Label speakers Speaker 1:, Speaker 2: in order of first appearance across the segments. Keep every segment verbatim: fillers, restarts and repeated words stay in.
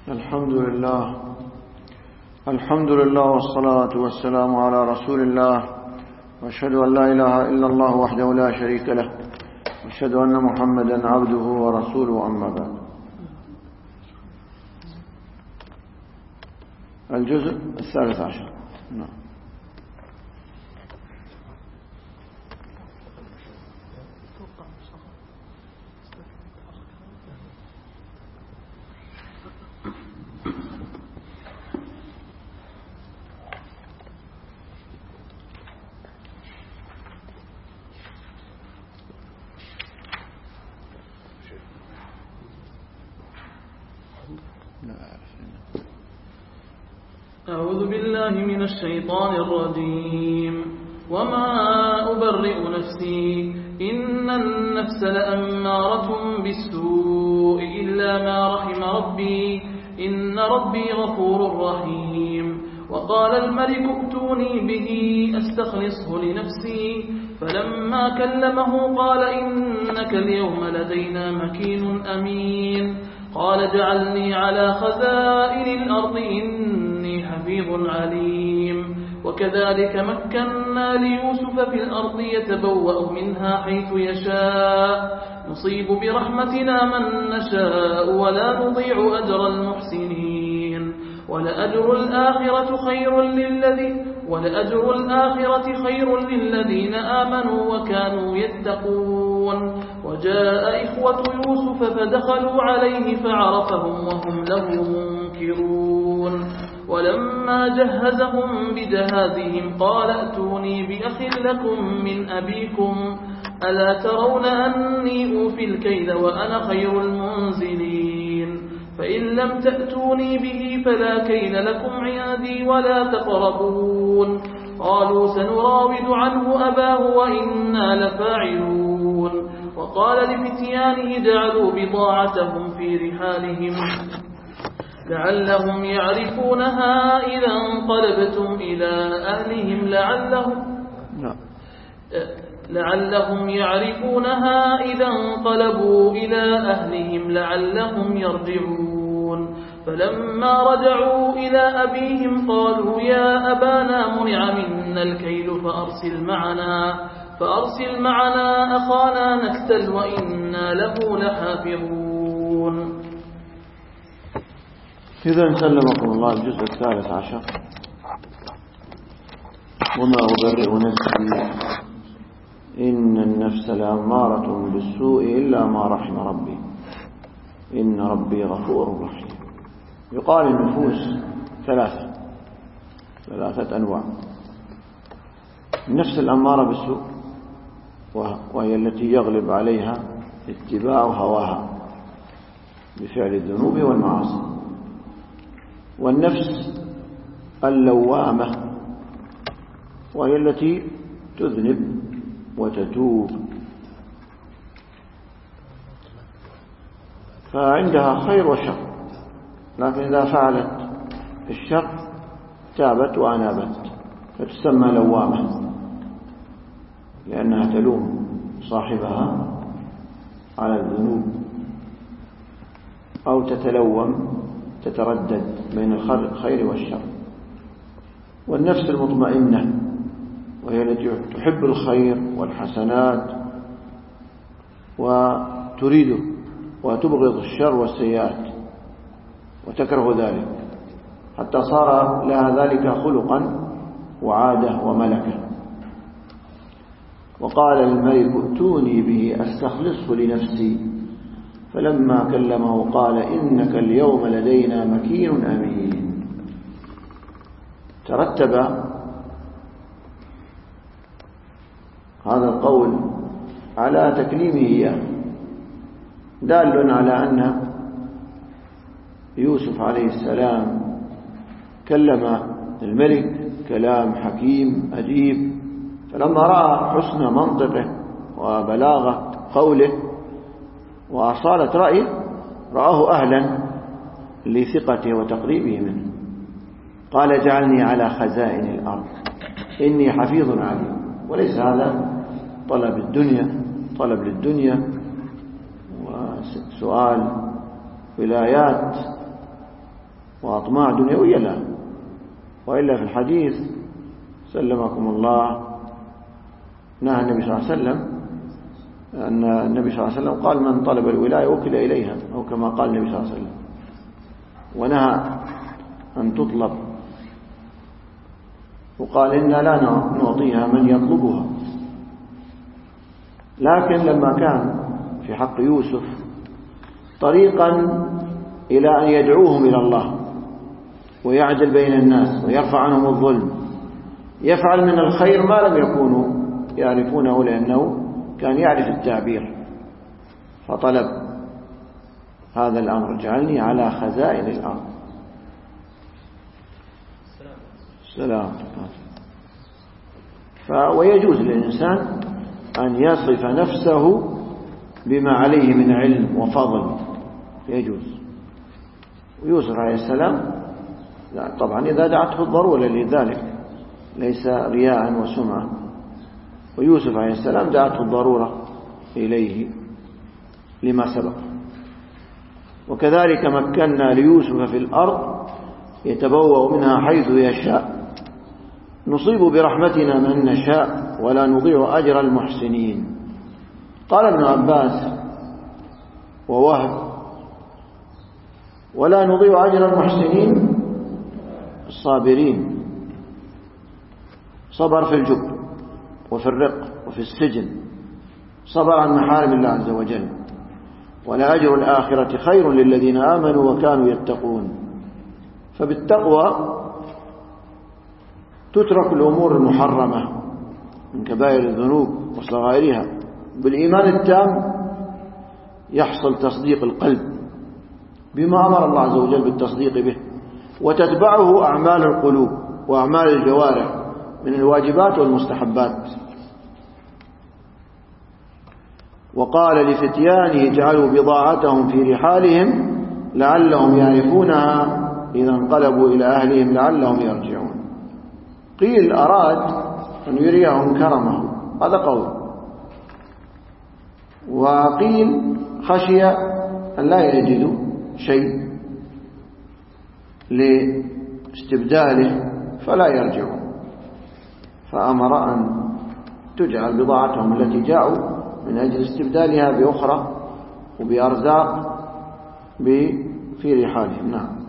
Speaker 1: الحمد لله الحمد لله والصلاة والسلام على رسول الله، وأشهد أن لا إله إلا الله وحده لا شريك له، وأشهد أن محمدا عبده ورسوله. أما بعد، الجزء الثالث عشر. نعم.
Speaker 2: أعوذ بالله من الشيطان الرجيم. وما أبرئ نفسي إن النفس لأمارة بالسوء إلا ما رحم ربي إن ربي غفور رحيم. وقال الملك ائتوني به أستخلصه لنفسي، فلما كلمه قال إنك اليوم لدينا مكين أمين. قال اجعلني على خزائن الأرض إني حفيظ عليم. وكذلك مكنا ليوسف في الأرض يتبوأ منها حيث يشاء، نصيب برحمتنا من نشاء ولا نضيع أجر المحسنين. ولأجر الآخرة خير للذين ولأجر الآخرة خير للذين آمنوا وكانوا يتقون. وجاء إخوة يوسف فدخلوا عليه فعرفهم وهم له منكرون. ولما جهزهم بجهازهم قال ائتوني بأخ لكم من أبيكم ألا ترون أني أوفي الكيل وأنا خير المنزلين. فإن لم تأتوني به فلا كيل لكم عندي ولا تقربون. قالوا سنراود عنه أباه وإنا لفاعلون. وقال لفتيانه جعلوا بضاعتهم في رحالهم لعلهم يعرفونها إذا انقلبتم إلى أهلهم لعلهم لعلهم يعرفونها إذا انقلبوا إلى أهلهم لعلهم يرجعون. فلما رجعوا إلى أبيهم قالوا يا أبانا منع منا الكيل فأرسل معنا فأرسل معنا أخانا نكتل وإنا له لحافظون.
Speaker 1: إذا سلمكم الله الجزء الثالث عشر. وما أبرئ نفسي إن النفس لأمارة بالسوء إلا ما رحم ربي إن ربي غفور رحيم. يقال النفوس ثلاثة ثلاثة أنواع. النفس الأمارة بالسوء وهي التي يغلب عليها اتباع هواها بفعل الذنوب والمعاصي. والنفس اللوامة وهي التي تذنب وتتوب، فعندها خير وشر، لكن إذا فعلت الشر تابت وأنابت فتسمى لوامة، لأنها تلوم صاحبها على الذنوب أو تتلوم تتردد بين الخير والشر. والنفس المطمئنة وهي التي تحب الخير والحسنات وتريده وتبغض الشر والسيئات وتكره ذلك، حتى صار لها ذلك خلقا وعادة وملكة. وقال الملك ائتوني به أستخلصه لنفسي، فلما كلمه قال إنك اليوم لدينا مكين أمين. ترتب هذا القول على تكليمه إياه، دال على أن يوسف عليه السلام كلم الملك كلام حكيم أديب، فلما رأى حسن منطقه وبلاغة قوله وأصالة رأيه رآه أهلا لثقته وتقريبه منه. قال اجعلني على خزائن الأرض إني حفيظ عليم. وليس هذا طلب الدنيا طلب للدنيا، وسؤال ولايات وأطماع دنيوية لا. وإلا في الحديث سلمكم الله نهى النبي صلى الله عليه وسلم أن النبي صلى الله عليه وسلم قال من طلب الولاية وكل إليها، أو كما قال النبي صلى الله عليه وسلم، ونهى أن تطلب، وقال إنا لا نعطيها من يطلبها. لكن لما كان في حق يوسف طريقا إلى أن يدعوهم إلى الله ويعدل بين الناس ويرفع عنهم الظلم، يفعل من الخير ما لم يكونوا يعرفونه، لأنه كان يعرف التعبير، فطلب هذا الأمر: اجعلني على خزائن الأرض. سلام. ويجوز للإنسان أن يصف نفسه بما عليه من علم وفضل، يجوز. ويوسف عليه السلام طبعا إذا دعته الضرورة لذلك، ليس رياء وسمعة. ويوسف عليه السلام دعته الضرورة إليه لما سبق. وكذلك مكنا ليوسف في الأرض يتبوأ منها حيث يشاء نصيب برحمتنا من نشاء ولا نضيع أجر المحسنين. قال ابن عباس ووهب: ولا نضيع أجر المحسنين الصابرين، صبر في الجب وفي الرق وفي السجن، صبر عن محارم الله عز وجل. ولا أجر الآخرة خير للذين آمنوا وكانوا يتقون. فبالتقوى تترك الأمور المحرمة من كبائر الذنوب وصغائرها، بالإيمان التام يحصل تصديق القلب بما أمر الله عز وجل بالتصديق به، وتتبعه أعمال القلوب وأعمال الجوارح من الواجبات والمستحبات. وقال لفتيانه: اجعلوا بضاعتهم في رحالهم لعلهم يعرفونها إذا انقلبوا إلى أهلهم لعلهم يرجعون. قيل أراد أن يريهم كرمه، هذا قول. وقيل خشي أن لا يجدوا شيء لاستبداله فلا يرجعون، فأمر أن تجعل بضاعتهم التي جاءوا من أجل استبدالها بأخرى وبأرزاق في رحالهم. نعم.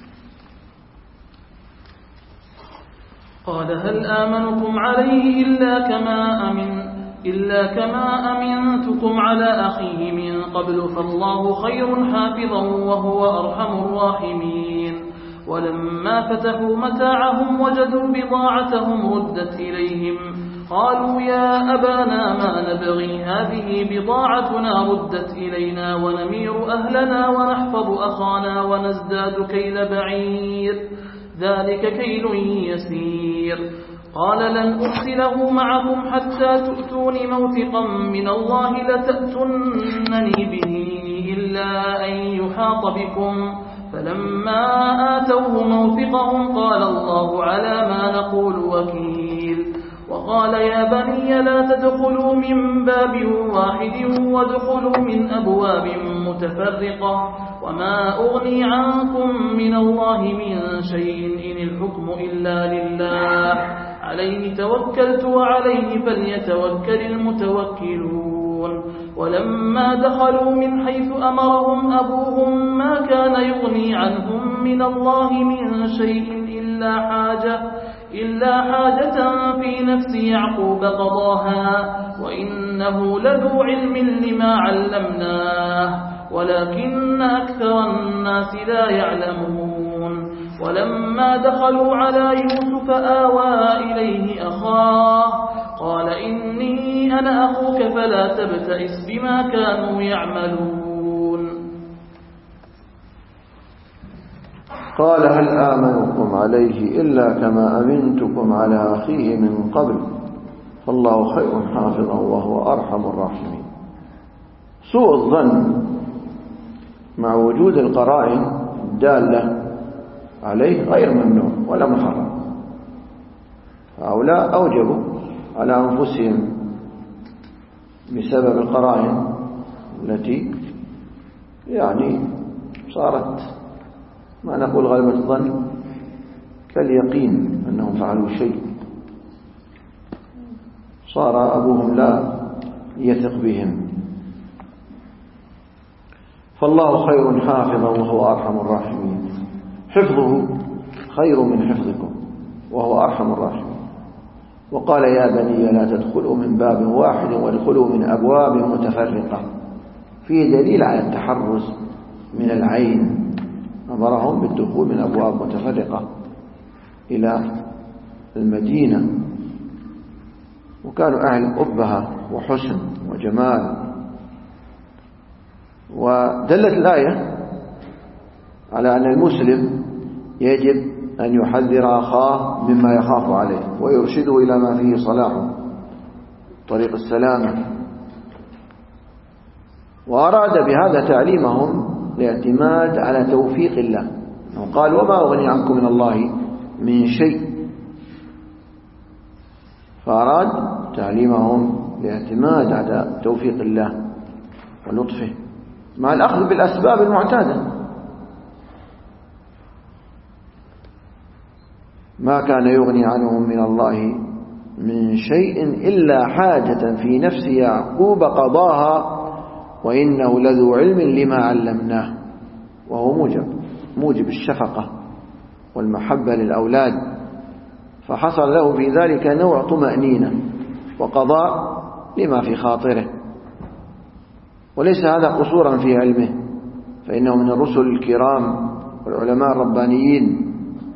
Speaker 2: قال: هل آمنكم عليه إلا كما أمن إلا كما أمنتكم على أخيه من قبل فالله خير حافظا وهو أرحم الراحمين. ولما فتحوا متاعهم وجدوا بضاعتهم ردت إليهم قالوا: يا أبانا ما نبغي، هذه بضاعتنا ردت إلينا ونمير أهلنا ونحفظ أخانا ونزداد كيل بعير، ذلك كيل يسير. قال: لن أرسله معكم حتى تؤتون موثقا من الله لتأتنني به إلا أن يحاط بكم. فلما آتوه موثقهم قال: الله على ما نقول وكيل. وقال: يا بني لا تدخلوا من باب واحد وادخلوا من أبواب متفرقة، وما أغني عنكم من الله من شيء إن الحكم إلا لله، عليه توكلت وعليه فليتوكل المتوكلون. ولما دخلوا من حيث أمرهم أبوهم ما كان يغني عنهم من الله من شيء إلا حاجة إلا حاجة في نفس يعقوب قضاها، وإنه لذو علم لما علمناه ولكن أكثر الناس لا يعلمون. ولما دخلوا على يوسف آوى إليه أخاه قال: إني أنا أخوك فلا تبتئس بما كانوا يعملون.
Speaker 1: قال: هل آمنكم عليه إلا كما أمنتكم على أخيه من قبل فالله خير حافظا وهو أرحم الراحمين. سوء الظن مع وجود القرائن الدالة عليه غير ممنوع ولا محرم، هؤلاء أوجبوا على أنفسهم بسبب القرائن التي يعني صارت ما نقول غلبة الظن كاليقين أنهم فعلوا شيء، صار أبوهم لا يثق بهم. فالله خير حافظا وهو أرحم الراحمين، حفظه خير من حفظكم وهو أرحم الراحمين. وقال يا بني لا تدخلوا من باب واحد وادخلوا من أبواب متفرقة، فيه دليل على التحرز من العين، أمرهم بالدخول من أبواب متفرقة إلى المدينة، وكانوا أهل أبهة وحسن وجمال. ودلت الآية على أن المسلم يجب أن يحذر أخاه مما يخاف عليه ويرشده إلى ما فيه صلاحه طريق السلامة. وأراد بهذا تعليمهم الاعتماد على توفيق الله، قال وما أغني عنكم من الله من شيء، فأراد تعليمهم الاعتماد على توفيق الله ولطفه مع الأخذ بالأسباب المعتادة. ما كان يغني عنهم من الله من شيء إلا حاجة في نفس يعقوب قضاها وإنه لذو علم لما علمناه، وهو موجب موجب الشفقة والمحبة للأولاد، فحصل له في ذلك نوع طمأنينة وقضاء لما في خاطره. وليس هذا قصورا في علمه، فإنه من الرسل الكرام والعلماء الربانيين.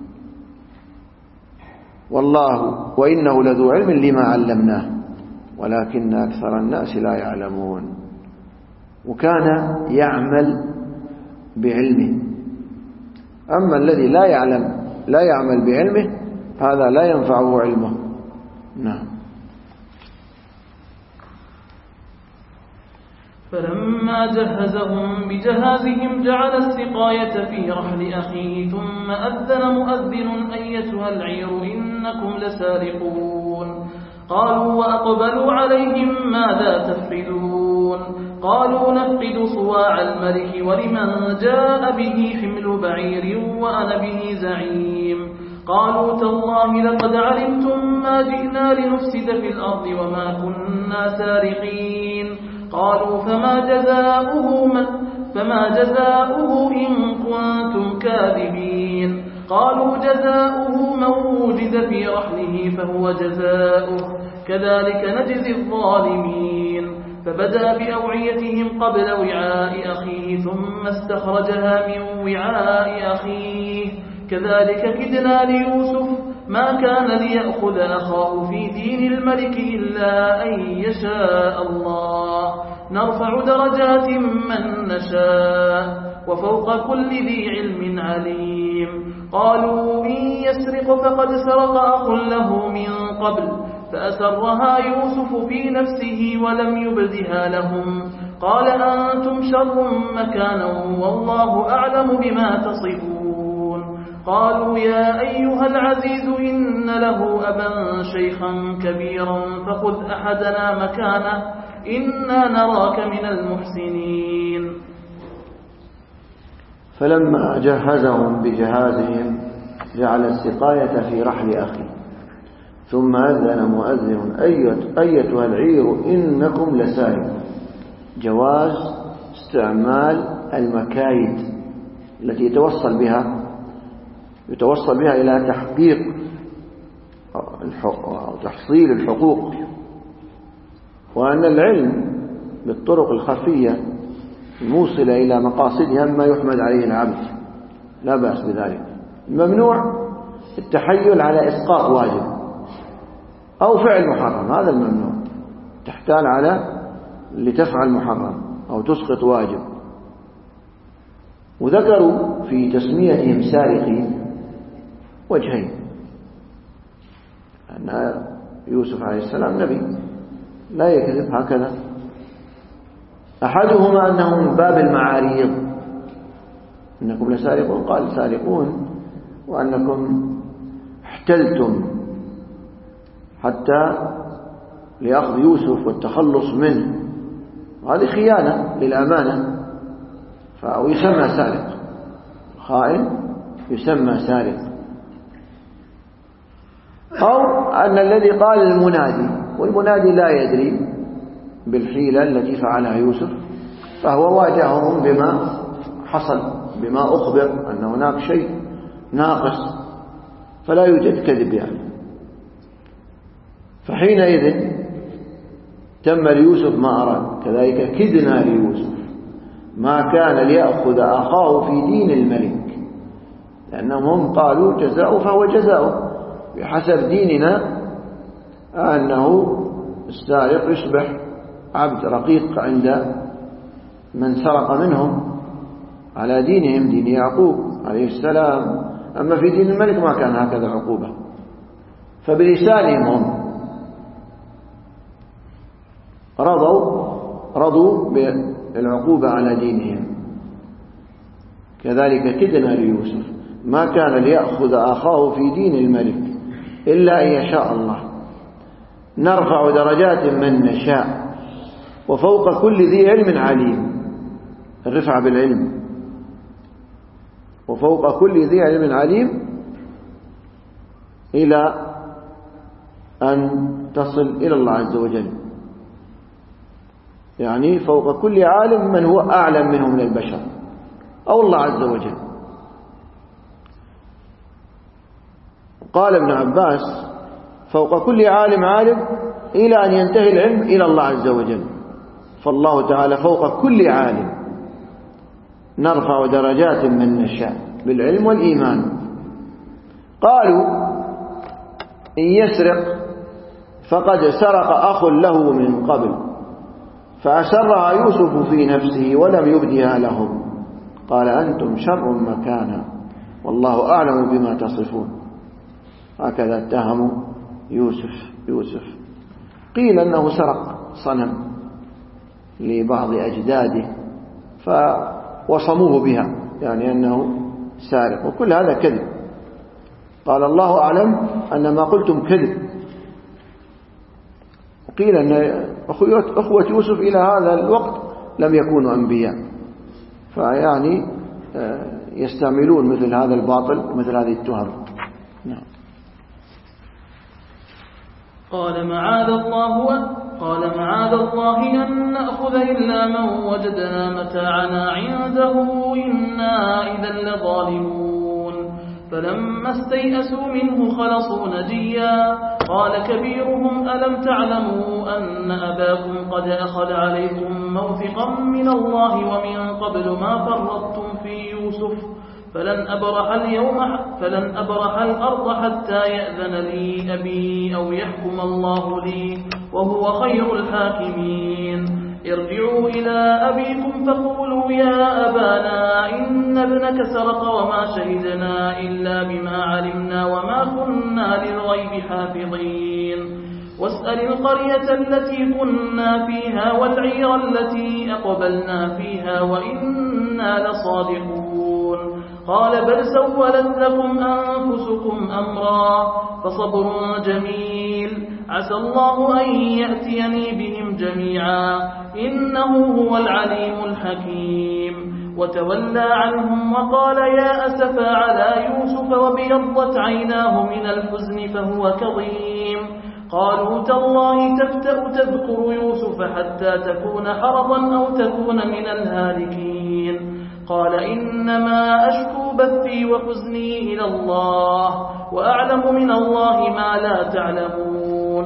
Speaker 1: والله وإنه لذو علم لما علمناه ولكن أكثر الناس لا يعلمون. وكان يعمل بعلمه، أما الذي لا يعلم لا يعمل بعلمه هذا لا ينفعه علمه. نعم.
Speaker 2: فلما جهزهم بجهازهم جعل السقاية في رحل أخيه ثم أذن مؤذن أيتها العير إنكم لسارقون. قالوا وأقبلوا عليهم ماذا تفقدون؟ قالوا نفقد صواع الملك ولمن جاء به حمل بعير وأنا به زعيم. قالوا تالله لقد علمتم ما جئنا لنفسد في الأرض وما كنا سارقين. قالوا فما جزاؤه من فما جزاؤه إن كنتم كاذبين. قالوا جزاؤه من وجد في رحله فهو جزاؤه كذلك نجزي الظالمين. فبدأ بأوعيتهم قبل وعاء أخيه ثم استخرجها من وعاء أخيه كذلك كدنا ليوسف ما كان ليأخذ أخاه في دين الملك إلا أن يشاء الله نرفع درجات من نشاء وفوق كل ذي علم عليم. قالوا إن يسرق فقد سرق أخ له من قبل فأسرها يوسف في نفسه ولم يبدها لهم. قال أنتم شر مكانا والله أعلم بما تصفون. قالوا يا أيها العزيز إن له أبا شيخا كبيرا فخذ أحدنا مكانه إنا نراك من المحسنين.
Speaker 1: فلما جهزهم بجهازهم جعل السقاية في رحل أخيه ثم أذن مؤذن أيتها العير إنكم لسارقون. جواز استعمال المكايد التي يتوصل بها يتوصل بها إلى تحقيق أو تحصيل الحقوق، وأن العلم بالطرق الخفية الموصلة إلى مقاصدها ما يحمد عليه العبد لا بأس بذلك. الممنوع التحيل على إسقاط واجب أو فعل محرم، هذا الممنوع، تحتال على لتفعل محرم أو تسقط واجب. وذكروا في تسميتهم سارقين وجهين، أن يوسف عليه السلام نبي لا يكذب هكذا. أحدهما أنه من باب المعاريض، إنكم لسارقون، قال سارقون وأنكم احتلتم حتى لأخذ يوسف والتخلص منه، وهذه خيانة للأمانة، فيسمى سارق. خائن يسمى سارق. أو أن الذي قال المنادي، والمنادي لا يدري بالحيلة التي فعلها يوسف، فهو واجههم بما حصل، بما أخبر أن هناك شيء ناقص، فلا يوجد كذب يعني. فحينئذ تم ليوسف ما أراد. كذلك كدنا ليوسف ما كان ليأخذ أخاه في دين الملك، لأنهم هم قالوا جزاؤه فهو جزاؤه بحسب ديننا، أنه السارق يصبح عبد رقيق عند من سرق منهم على دينهم، دين يعقوب عليه السلام. أما في دين الملك ما كان هكذا عقوبة. فبلسانهم هم رضوا رضوا بالعقوبة على دينهم. كذلك كدنا ليوسف ما كان ليأخذ أخاه في دين الملك إلا أن يشاء الله، نرفع درجات من نشاء وفوق كل ذي علم عليم. الرفع بالعلم، وفوق كل ذي علم عليم، إلى أن تصل إلى الله عز وجل. يعني فوق كل عالم من هو أعلم منه من البشر أو الله عز وجل. قال ابن عباس فوق كل عالم عالم إلى أن ينتهي العلم إلى الله عز وجل. فالله تعالى فوق كل عالم، نرفع درجات من نشاء بالعلم والإيمان. قالوا إن يسرق فقد سرق أخ له من قبل فأسرها يوسف في نفسه ولم يبدها لهم، قال أنتم شر مكانا والله أعلم بما تصفون. هكذا اتهموا يوسف يوسف قيل أنه سرق صنم لبعض أجداده فوصموه بها، يعني أنه سارق، وكل هذا كذب. قال الله أعلم أن ما قلتم كذب. قيل أن أخوة يوسف إلى هذا الوقت لم يكونوا أنبياء، فيعني يستعملون مثل هذا الباطل مثل هذه التهم. نعم.
Speaker 2: قال معاذ الله قال معاذ الله أن نأخذ إلا من وجدنا متاعنا عنده إنا إذا لظالمون. فلما استيئسوا منه خلصوا نجيا قال كبيرهم ألم تعلموا أن أباكم قد أخذ عليكم موثقا من الله ومن قبل ما فرطتم في يوسف فلن أبرح اليوم فلن أبرح الأرض حتى يأذن لي أبي أو يحكم الله لي وهو خير الحاكمين. ارجعوا إلى أبيكم فقولوا يا أبانا إن ابنك سرق وما شهدنا إلا بما علمنا وما كنا للغيب حافظين. واسأل القرية التي كنا فيها والعير التي أقبلنا فيها وإنا لصادقون. قال بل سولت لكم أنفسكم أمرا فصبر جميل عسى الله أن يأتيني بهم جميعا إنه هو العليم الحكيم. وتولى عنهم وقال يا أسفا على يوسف وابيضت عيناه من الحزن فهو كظيم. قالوا تالله تفتأ تذكر يوسف حتى تكون حرضا أو تكون من الهالكين. قال إنما أشكو بثي وحزني إلى الله وأعلم من الله ما لا تعلمون.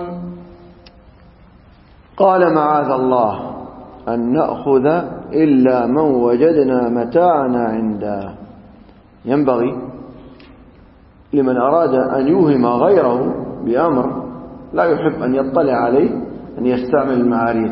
Speaker 1: قال معاذ الله أن نأخذ إلا من وجدنا متاعنا عنده. ينبغي لمن أراد أن يوهم غيره بأمر لا يحب أن يطلع عليه أن يستعمل المعاريض،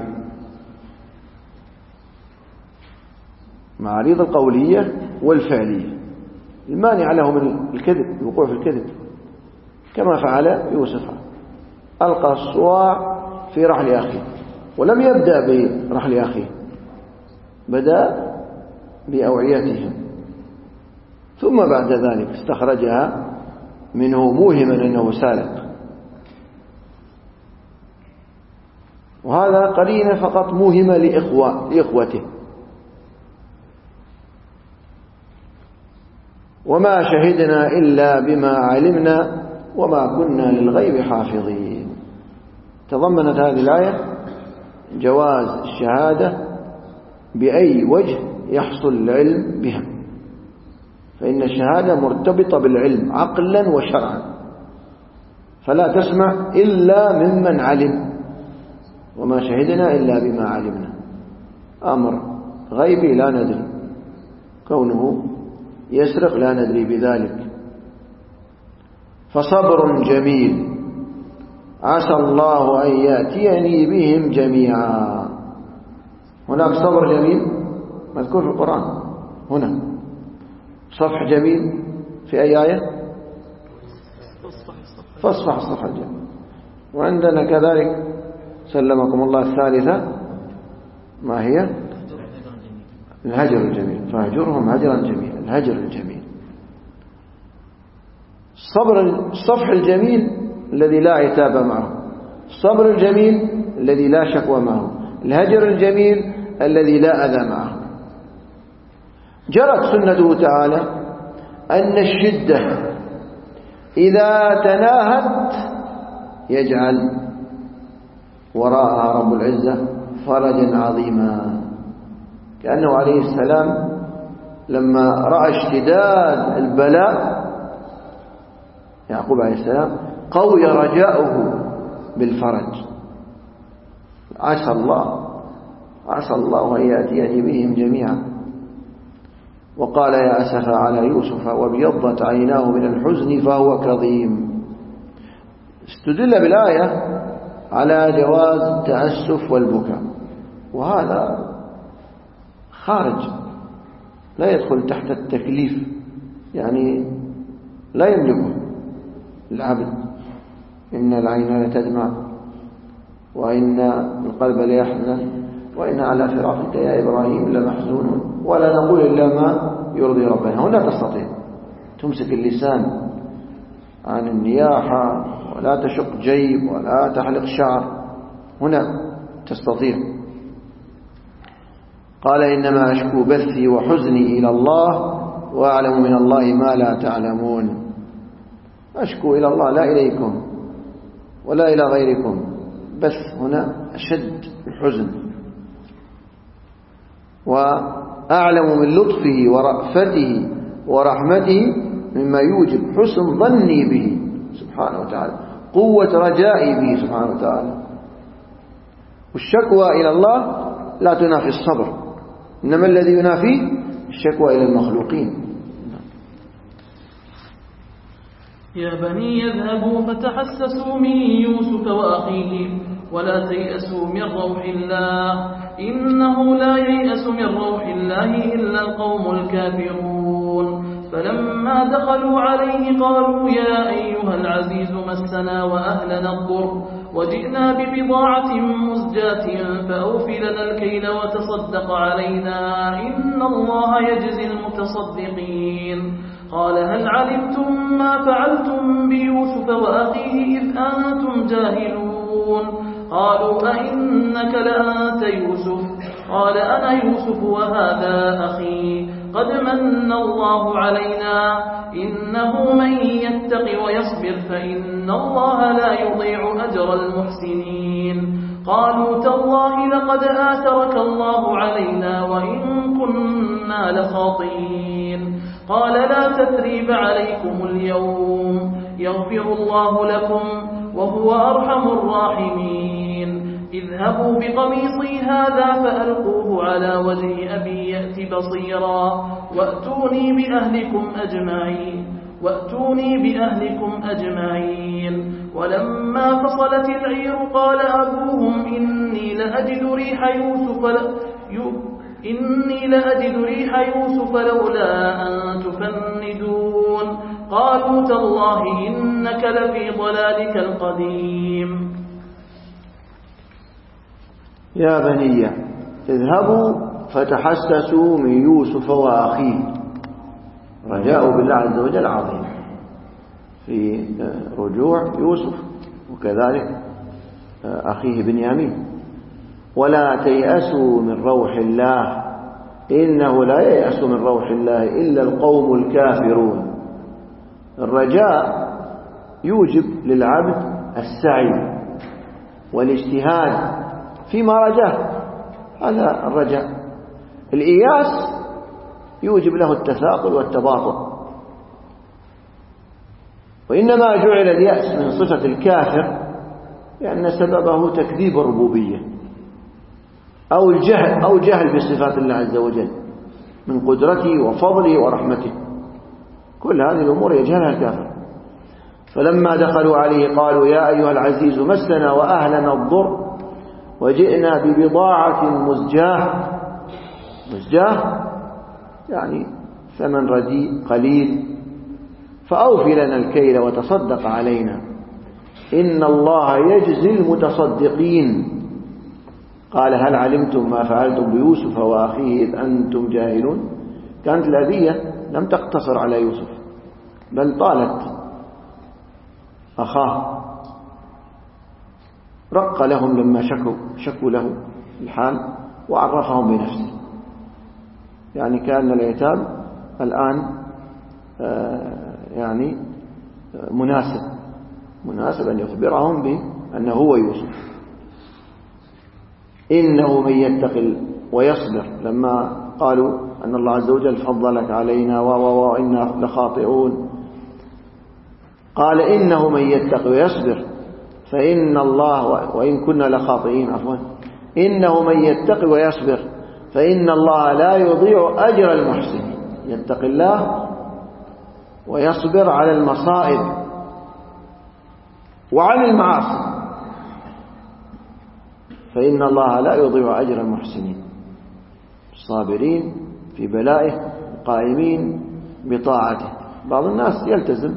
Speaker 1: معاريض القولية والفعلية المانع له من الكذب، الوقوع في الكذب، كما فعل يوسف. ألقى الصواع في رحل أخيه ولم يبدأ برحل أخيه، بدأ بأوعيتهم، ثم بعد ذلك استخرجها منه موهما أنه سارق. وهذا قرينة فقط موهمة لإخوة لإخوته. وما شهدنا إلا بما علمنا وما كنا للغيب حافظين. تضمنت هذه الآية جواز الشهادة بأي وجه يحصل العلم بها، فإن الشهادة مرتبطة بالعلم عقلا وشرعا، فلا تسمع إلا ممن علم، وما شهدنا إلا بما علمنا. أمر غيبي لا ندري، كونه يسرق لا ندري بذلك. فصبر جميل عسى الله أن يأتيني بهم جميعا. هناك صبر جميل مذكور في القرآن، هنا صفح جميل في أي آية؟ فاصفح الصفح الجميل. وعندنا كذلك سلمكم الله الثالثة، ما هي؟ الهجر الجميل، فهجرهم هجرا جميلا، الهجر الجميل. الصبر الصفح الجميل الذي لا عتاب معه، الصبر الجميل الذي لا شكوى معه، الهجر الجميل الذي لا أذى معه. جرت سنته تعالى أن الشدة إذا تناهت يجعل وراءها رب العزة فرجا عظيما، كأنه عليه السلام لما رأى اشتداد البلاء يعقوب عليه السلام قوي رجاؤه بالفرج. عسى الله عسى الله أن يأتيني بهم جميعا. وقال يا أسف على يوسف وابيضت عيناه من الحزن فهو كظيم. استدل بالآية على جواز التأسف والبكاء، وهذا خارج لا يدخل تحت التكليف، يعني لا يملكه العبد. إن العين لتدمع وإن القلب ليحزن وإن على فراقك يا إبراهيم لمحزون ولا نقول إلا ما يرضي ربنا. هنا تستطيع تمسك اللسان عن النياحة ولا تشق جيب ولا تحلق شعر، هنا تستطيع. قال إنما أشكو بثي وحزني إلى الله وأعلم من الله ما لا تعلمون. أشكو إلى الله لا إليكم ولا إلى غيركم، بس هنا أشد الحزن. وأعلم من لطفه ورأفته ورحمته مما يوجب حسن ظني به سبحانه وتعالى، قوة رجائي به سبحانه وتعالى. والشكوى إلى الله لا تنافي الصبر، إنما الذي ينافيه الشكوى إلى المخلوقين.
Speaker 2: يا بني يذهبوا فتحسسوا من يوسف وأخيه ولا تيأسوا من روح الله إنه لا ييأس من روح الله إلا القوم الكافرون. فلما دخلوا عليه قالوا يا أيها العزيز مسنا وأهلنا الضر وجئنا ببضاعة مزجاة فأوف لنا الكيل وتصدق علينا إن الله يجزي المتصدقين. قال هل علمتم ما فعلتم بيوسف وأخيه إذ أنتم جاهلون؟ قالوا أئنك لأنت يوسف؟ قال أنا يوسف وهذا أخي قد من الله علينا إنه من يتق ويصبر فإن الله لا يضيع أجر المحسنين. قالوا تالله لقد آثرك الله علينا وإن كنا لخاطئين. قال لا تثريب عليكم اليوم يغفر الله لكم وهو أرحم الراحمين. اذهبوا بقميصي هذا فألقوه على وجه أبي يأت بصيرا وأتوني بأهلكم أجمعين وأتوني بأهلكم أجمعين. ولما فصلت العير قال أبوهم إني لأجد ريح يوسف ل... إني لأجد ريح يوسف لولا أن تفندون. قالوا تالله إنك لفي ضلالك القديم.
Speaker 1: يا بني اذهبوا فتحسسوا من يوسف وأخيه، رجاء بالله عز وجل عظيم في رجوع يوسف وكذلك أخيه بنيامين. ولا تيأسوا من روح الله إنه لا ييأس من روح الله إلا القوم الكافرون. الرجاء يوجب للعبد السعي والاجتهاد فيما رجاه، هذا الرجاء. الإياس يوجب له التثاقل والتباطؤ. وإنما جعل اليأس من صفة الكافر لأن سببه تكذيب الربوبية أو الجهل أو جهل بصفات الله عز وجل من قدرته وفضله ورحمته. كل هذه الأمور يجهلها الكافر. فلما دخلوا عليه قالوا يا أيها العزيز مسنا وأهلنا الضر وجئنا ببضاعة مزجاة. مزجاة يعني ثمن رديء قليل، فأوف لنا الكيل وتصدق علينا إن الله يجزي المتصدقين. قال هل علمتم ما فعلتم بيوسف وأخيه إذ أنتم جاهلون. كانت الأذية لم تقتصر على يوسف بل طالت. أخاه رق لهم لما شكوا شكوا له الحال وعرفهم بنفسه. يعني كان اليتام الآن يعني مناسب مناسب أن يخبرهم بأنه هو يوسف. إنه من يتق ويصبر لما قالوا أن الله عز وجل فضلك علينا وإنا لخاطئون، قال إنه من يتق ويصبر فإن الله وإن كنا لخاطئين عفوا إنه من يتق ويصبر فإن الله لا يضيع أجر المحسنين. يتق الله ويصبر على المصائب وعن المعاصي فإن الله لا يضيع أجر المحسنين. الصابرين في بلائه قائمين بطاعته. بعض الناس يلتزم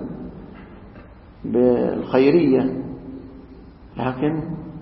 Speaker 1: بالخيرية لكن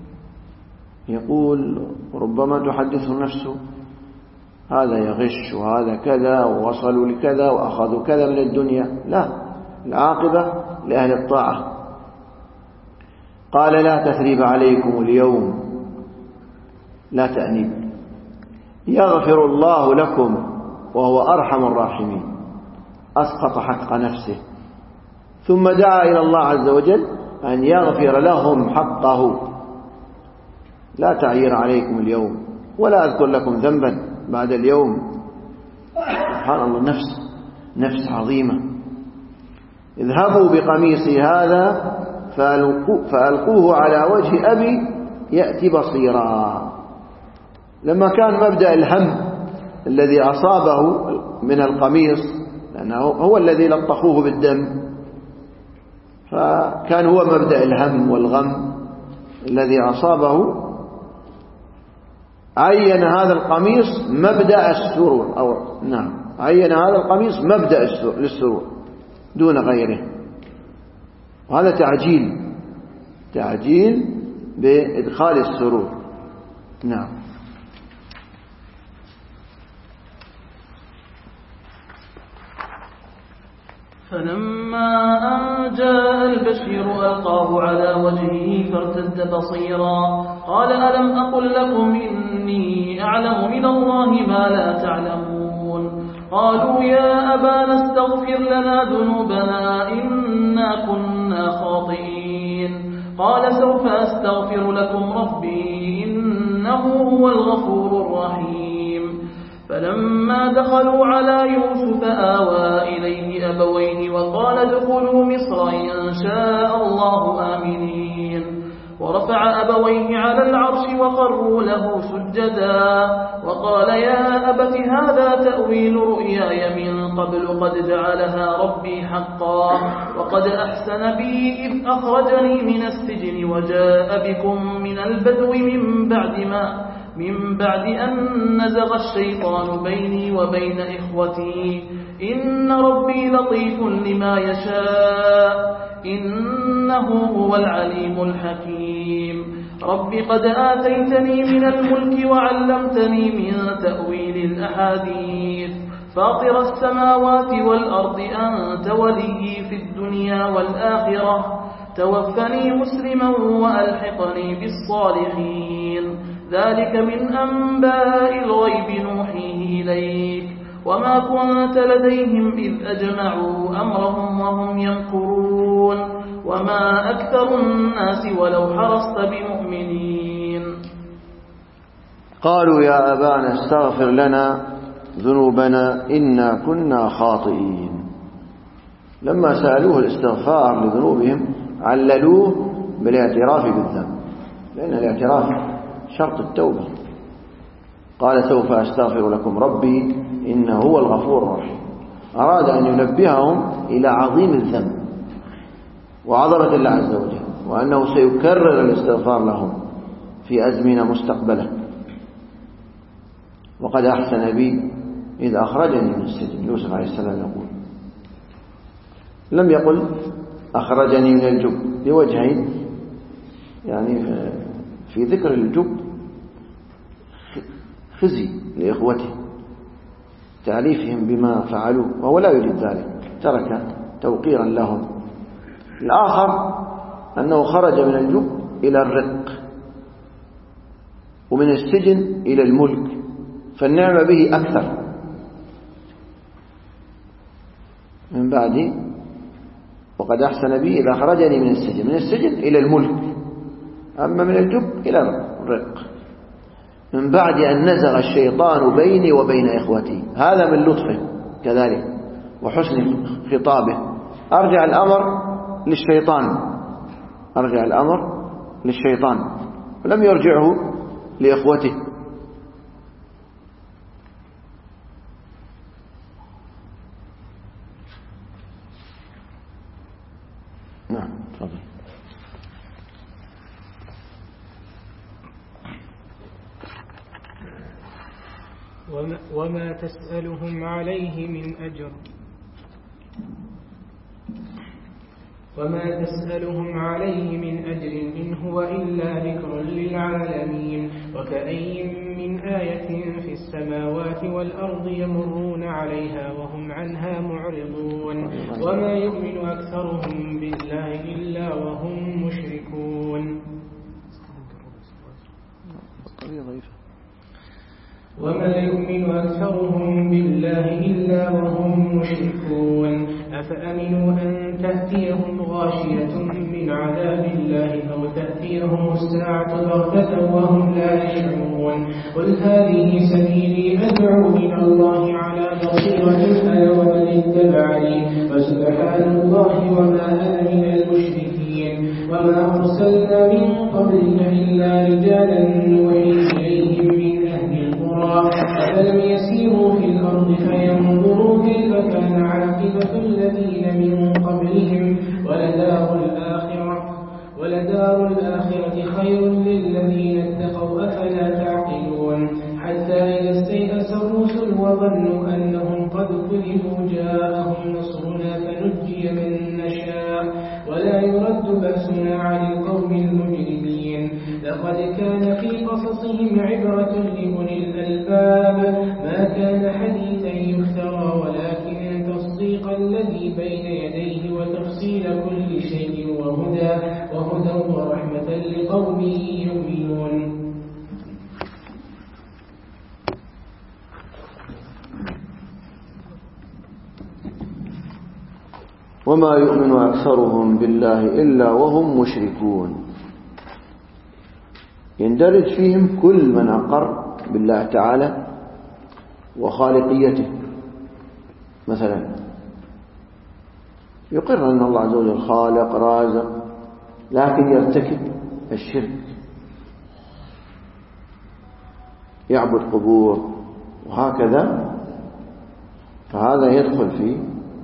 Speaker 1: يقول ربما تحدثه نفسه هذا يغش وهذا كذا ووصلوا لكذا وأخذوا كذا من الدنيا. لا، العاقبة لأهل الطاعة. قال لا تثريب عليكم اليوم، لا تأنيب، يغفر الله لكم وهو أرحم الراحمين. أسقط حق نفسه ثم دعا إلى الله عز وجل أن يغفر لهم حقه. لا تعير عليكم اليوم ولا أذكر لكم ذنبا بعد اليوم. سبحان الله، نفس نفس عظيمة. اذهبوا بقميصي هذا فألقوه على وجه أبي يأتي بصيرا. لما كان مبدأ الهم الذي أصابه من القميص لأنه هو الذي لطخوه بالدم، فكان هو مبدأ الهم والغم الذي أصابه، عين هذا القميص مبدأ السرور أو نعم عين هذا القميص مبدأ للسرور دون غيره. وهذا تعجيل تعجيل بإدخال السرور. نعم.
Speaker 2: فلما أن جاء البشير ألقاه على وجهه فارتد بصيرا قال ألم أقل لكم إني أعلم من الله ما لا تعلمون. قالوا يا أبانا استغفر لنا ذنوبنا إنا كنا خاطئين. قال سوف أستغفر لكم ربي إنه هو الغفور الرحيم. فلما دخلوا على يوسف آوى إليه أبويه وقال ادخلوا مصر إن شاء الله آمنين. ورفع أبويه على العرش وخروا له سجدا وقال يا أبت هذا تأويل رؤياي من قبل قد جعلها ربي حقا وقد أحسن بي إذ أخرجني من السجن وجاء بكم من البدو من بعد ما من بعد أن نزغ الشيطان بيني وبين إخوتي إن ربي لطيف لما يشاء إنه هو العليم الحكيم. رب قد آتيتني من الملك وعلمتني من تأويل الأحاديث فاطر السماوات والأرض أنت ولي في الدنيا والآخرة توفني مسلما وألحقني بالصالحين. ذلك من أنباء الغيب نوحيه إليك وما كنت لديهم إذ أجمعوا أمرهم وهم يمكرون وما أكثر الناس ولو حرصت بمؤمنين.
Speaker 1: قالوا يا أبانا استغفر لنا ذنوبنا إنا كنا خاطئين. لما سألوه الاستغفار لذنوبهم عللوه بالاعتراف بالذنب، لأن الاعتراف شرط التوبة. قال سوف أستغفر لكم ربي إنه هو الغفور الرحيم. أراد أن ينبههم إلى عظيم الذنب وعظمة الله عز وجل، وأنه سيكرر الاستغفار لهم في أزمنة مستقبلة. وقد أحسن بي إذ أخرجني من السجن. يوسف عليه السلام يقول، لم يقل أخرجني من الجب لوجهين، يعني في ذكر الجب خزي لإخوته تعريفهم بما فعلوا، وهو لا يريد ذلك، ترك توقيرا لهم. الآخر أنه خرج من الجب إلى الرق، ومن السجن إلى الملك، فالنعمة به أكثر. من بعد وقد أحسن بي إذا خرجني من السجن، من السجن إلى الملك، أما من الجب إلى الرق، من بعد أن نزغ الشيطان بيني وبين إخوتي. هذا من لطفه كذلك وحسن خطابه. أرجع الأمر للشيطان، أرجع الأمر للشيطان ولم يرجعه لإخوته. نعم تفضل.
Speaker 3: وما, وما تسألهم عليه من أجر وما تسألهم عليه من أجر إن هو إلا ذكر للعالمين. وكأي من آية في السماوات والأرض يمرون عليها وهم عنها معرضون وما يؤمن أكثرهم بالله إلا وهم مشركون. وما يؤمن أكثرهم بالله إلا وهم مشركون. أفأمنوا أن تأتيهم غاشية من عذاب الله أو تأتيهم الساعة بغتة وهم لا يشعرون. قل هذه سبيلي أدعو إلى الله على بصيرة أنا ومن اتبعني وسبحان الله وما أنا من المشركين. وما أرسلنا من قبلك إلا رجالا نوحي إليهم من أهل القرى أفلم يسيروا في الأرض فينظروا كيف كان عاقبة الذين من قبلهم ولدار الآخرة ولدار الآخرة خير للذين اتقوا أفلا تعقلون. حتى إذا استيأس الرسل وظنوا أنهم قد كذبوا جاءهم نصرنا فنجي من نشاء ولا يرد بأسنا عن القوم المجرمين. لقد كان في قصصهم عبرة لأولي الألباب ما كان حديثا يفترى ولكن تصديق الذي بين يديه وتفصيل كل شيء وهدى وهدى ورحمة لقوم يؤمنون.
Speaker 1: وما يؤمن أكثرهم بالله إلا وهم مشركون. يندرج فيهم كل من أقر بالله تعالى وخالقيته، مثلا يقر أن الله عز وجل خالق رازق، لكن يرتكب الشرك، يعبد قبور وهكذا، فهذا يدخل في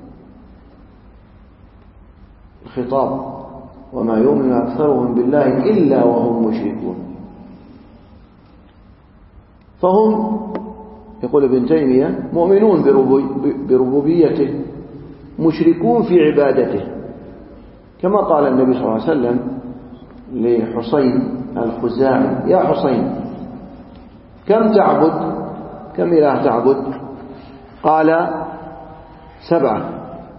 Speaker 1: الخطاب وما يؤمن أكثرهم بالله إلا وهم مشركون. فهم يقول ابن تيمية مؤمنون بربوبيته مشركون في عبادته، كما قال النبي صلى الله عليه وسلم لحسين الخزاعي: يا حسين كم تعبد، كم إله تعبد؟ قال: سبعة،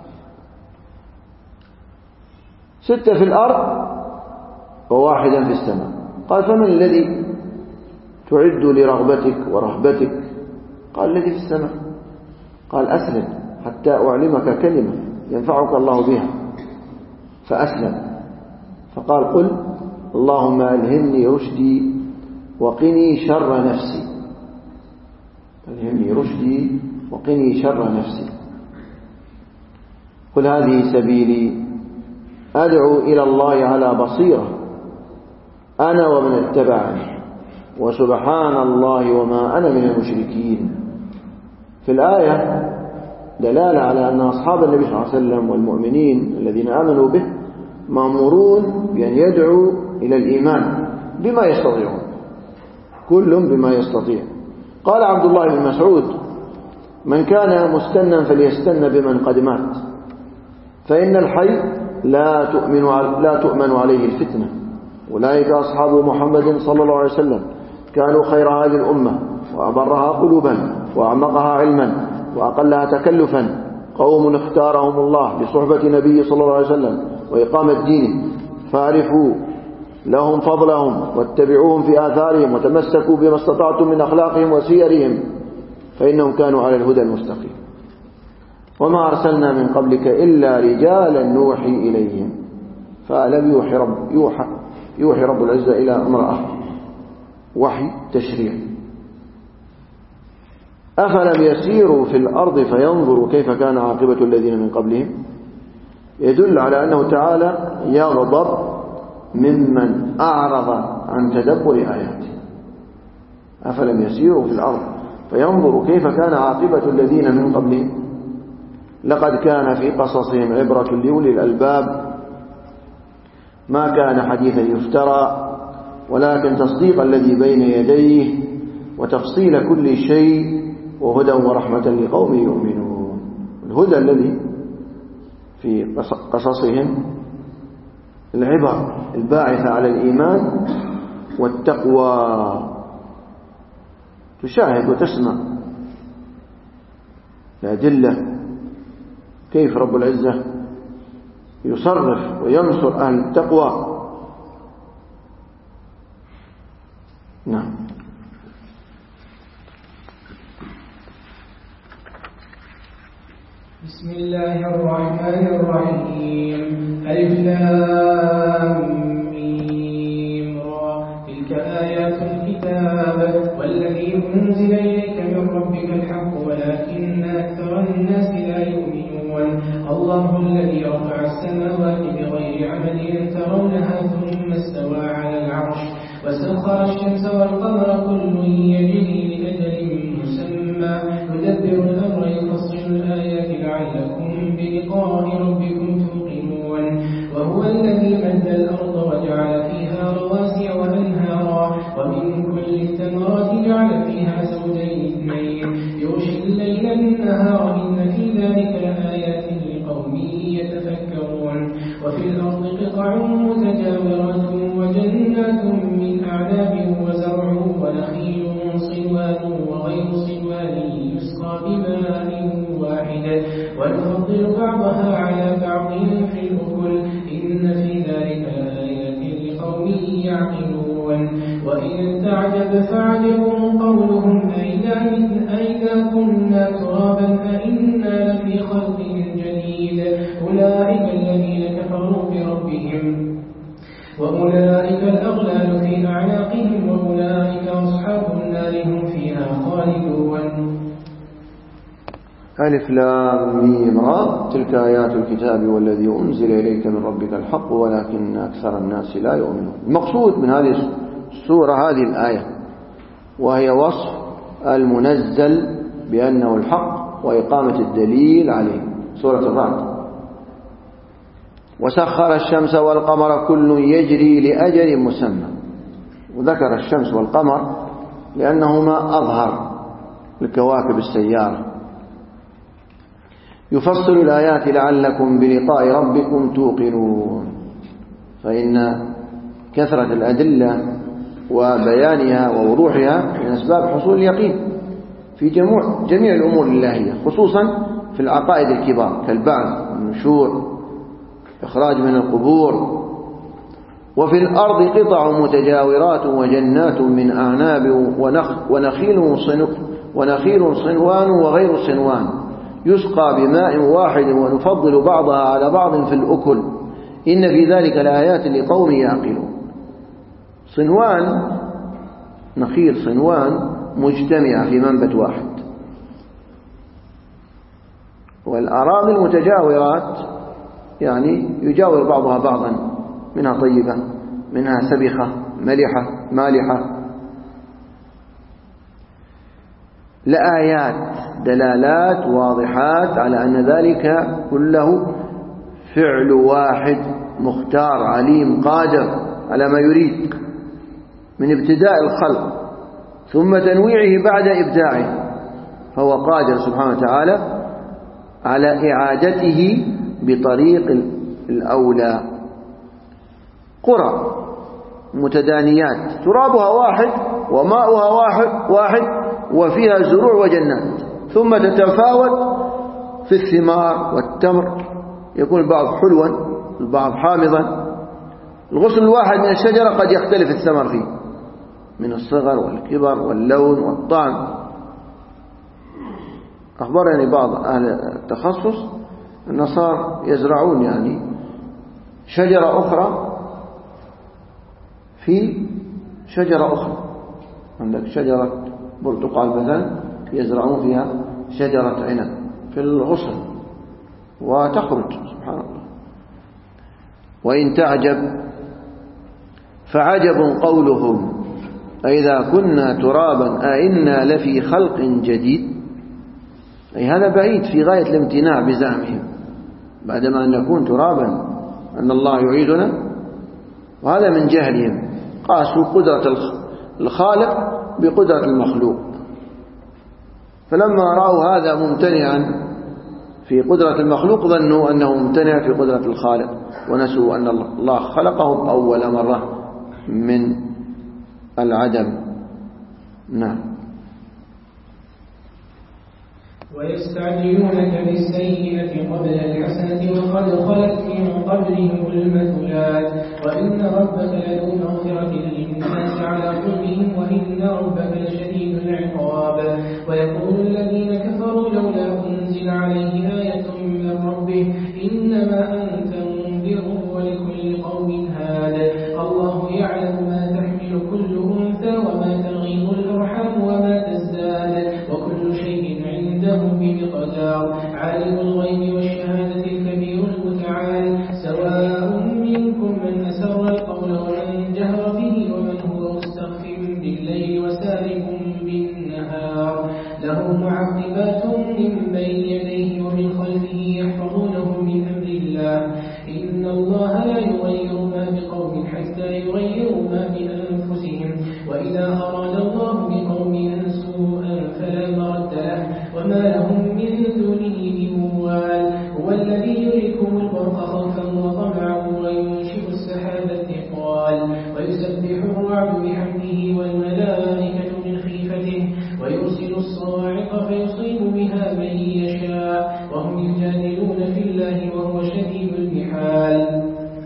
Speaker 1: ستة في الأرض وواحدا في السماء. قال: فمن الذي تعد لرغبتك ورهبتك؟ قال الذي في السماء. قال أسلم حتى أعلمك كلمة ينفعك الله بها، فأسلم. فقال قل اللهم ألهمني رشدي وقني شر نفسي. ألهمني رشدي وقني شر نفسي. قل هذه سبيلي أدعو إلى الله على بصيرة أنا ومن اتبعني وسبحان الله وما أنا من المشركين. في الآية دلالة على أن أصحاب النبي صلى الله عليه وسلم والمؤمنين الذين آمنوا به مأمورون بأن يدعوا إلى الإيمان بما يستطيعون، كل بما يستطيع. قال عبد الله بن مسعود من كان مستنا فليستن بمن قد مات، فإن الحي لا تؤمن لا تؤمن عليه الفتنة. أولئك أصحاب محمد صلى الله عليه وسلم كانوا خير هذه الأمة وأبرها قلوبا وأعمقها علما وأقلها تكلفا، قوم اختارهم الله لصحبة نبي صلى الله عليه وسلم وإقامة دينه، فاعرفوا لهم فضلهم واتبعوهم في آثارهم وتمسكوا بما استطعتم من أخلاقهم وسيرهم، فإنهم كانوا على الهدى المستقيم. وما أرسلنا من قبلك إلا رجالا نوحي إليهم. فلم يوحي رب, يوحي, يوحي رب العزة إلى امرأة وحي تشريع. أفلم يسيروا في الأرض فينظروا كيف كان عاقبة الذين من قبلهم، يدل على أنه تعالى يغضب ممن أعرض عن تدبر آياته. أفلم يسيروا في الأرض فينظروا كيف كان عاقبة الذين من قبلهم، لقد كان في قصصهم عبرة لأولي الألباب، ما كان حديثا يفترى ولكن تصديق الذي بين يديه وتفصيل كل شيء وهدى ورحمة لقوم يؤمنون. الهدى الذي في قصصهم العبر الباعثة على الإيمان والتقوى. تشاهد وتسمع الأدلة كيف رب العزة يصرف وينصر أهل التقوى. نعم.
Speaker 3: بسم الله الرحمن الرحيم. ألف لام ميم را. تلك آيات الكتاب والذي أنزل إليك من ربك الحق ولكن أكثر الناس لا يؤمنون. الله الذي رفع السماوات بغير عمد ترونها ثم استوى على العرش وسخر الشمس والقمر كل يجري لأجل مسمى يدبر الأمر يفصل الآيات لعلكم بلقاء ربكم توقنون. وهو الذي مد الأرض وجعل فيها رواسي وأنهارا ومن كل الثمرات جعل فيها زوجين اثنين يغشي الليل النهار إن في ذلك لآيات لقوم يتفكرون. وفي الأرض قطع متجاورات وجنات من أعناب وزرع ونخيل صنوان وغير صنوان يسقى بماء واحد ونفضل بعضها على بعض في الأكل إن في ذلك لآيات لقوم يعقلون. وإن تعجب فعجب قولهم أئذا كنا ترابا أئنا لفي خلق جديد أولئك الذين كفروا بربهم وأولئك الأغلال في أعناقهم وأولئك أصحاب النار هم فيها خالدون.
Speaker 1: ألف لام ميم را. تلك آيات الكتاب والذي أنزل إليك من ربك الحق ولكن أكثر الناس لا يؤمنون. المقصود من هذه السورة هذه الآية، وهي وصف المنزل بأنه الحق وإقامة الدليل عليه. سورة الرعد. وسخر الشمس والقمر كل يجري لأجل مسمى. وذكر الشمس والقمر لأنهما أظهر الكواكب السيارة. يفصل الآيات لعلكم بلقاء ربكم توقنون. فإن كثرة الأدلة وبيانها ووضوحها من أسباب حصول اليقين في جميع جميع الأمور الإلهية، خصوصا في العقائد الكبار كالبعث والنشور، إخراج من القبور، وفي الأرض قطع متجاورات وجنات من أعناب ونخيل ونخيل صنوان وغير صنوان يسقى بماء واحد ونفضل بعضها على بعض في الأكل إن في ذلك لآيات لقوم يعقلون. صنوان، نخيل صنوان مجتمعة في منبت واحد، والأراضي المتجاورات يعني يجاور بعضها بعضا، منها طيبة منها سبخة ملحة مالحة. لآيات دلالات واضحات على أن ذلك كله فعل واحد مختار عليم قادر على ما يريد من ابتداء الخلق ثم تنويعه بعد إبداعه، فهو قادر سبحانه وتعالى على إعادته بطريق الأولى. قرى متدانيات ترابها واحد وماؤها واحد واحد وفيها زروع وجنات، ثم تتفاوت في الثمار والتمر، يكون البعض حلوا البعض حامضا. الغصن الواحد من الشجرة قد يختلف الثمر فيه من الصغر والكبر واللون والطعم. أخبرني بعض أهل التخصص أن صار يزرعون يعني شجرة أخرى في شجرة أخرى، عندك شجرة برتقال مثلا يزرعون فيها شجرة عنب في الغصن وتخرج سبحان الله. وإن تعجب فعجب قولهم أئذا كنا ترابا أئنا لفي خلق جديد، أي هذا بعيد في غاية الامتناع بزعمهم بعدما أن نكون ترابا أن الله يعيدنا، وهذا من جهلهم. قاسوا قدرة الخالق بقدرة المخلوق، فلما رأوا هذا ممتنعا في قدرة المخلوق ظنوا أنه ممتنع في قدرة الخالق، ونسوا أن الله خلقهم أول مرة من العدم. نعم.
Speaker 3: ويستعجلونك بالسيئة قبل الحسنة وقد خلت من قبلهم المثلات وإن ربك لذو مغفرة للناس على ظلمهم وإن ربك لشديد العقاب. ويقول الذين كفروا لولا أنزل عليه آية من ربه إنما أنت منذر ولكل قوم هاد الله يعلم ما تحمل كل أنثى وما تغيض الأرحام وما تزداد وكل شيء عنده بمقدار. عالم الغيب والشهادة الكبير المتعال سواء منكم من أسر القول ومن جهر به ومن هو مستخف بالليل وسارب بالنهار له معقبات من بين يديه ومن خلفه يحفظونه من أمر الله إن الله لا يغير ما بقوم حتى يغيروا ما بأنفسهم وإذا أراد الله بقوم سوءا فلا مرد له وما لهم من دونه من وال. هو الذي يريكم البرق خوفا وطمعا وينشئ السحاب الثقال ويسبح الرعد بحمده والملائكة من خيفته ويرسل الصواعق فيصيب بها من يشاء وهم يجادلون في الله وهو شديد المحال.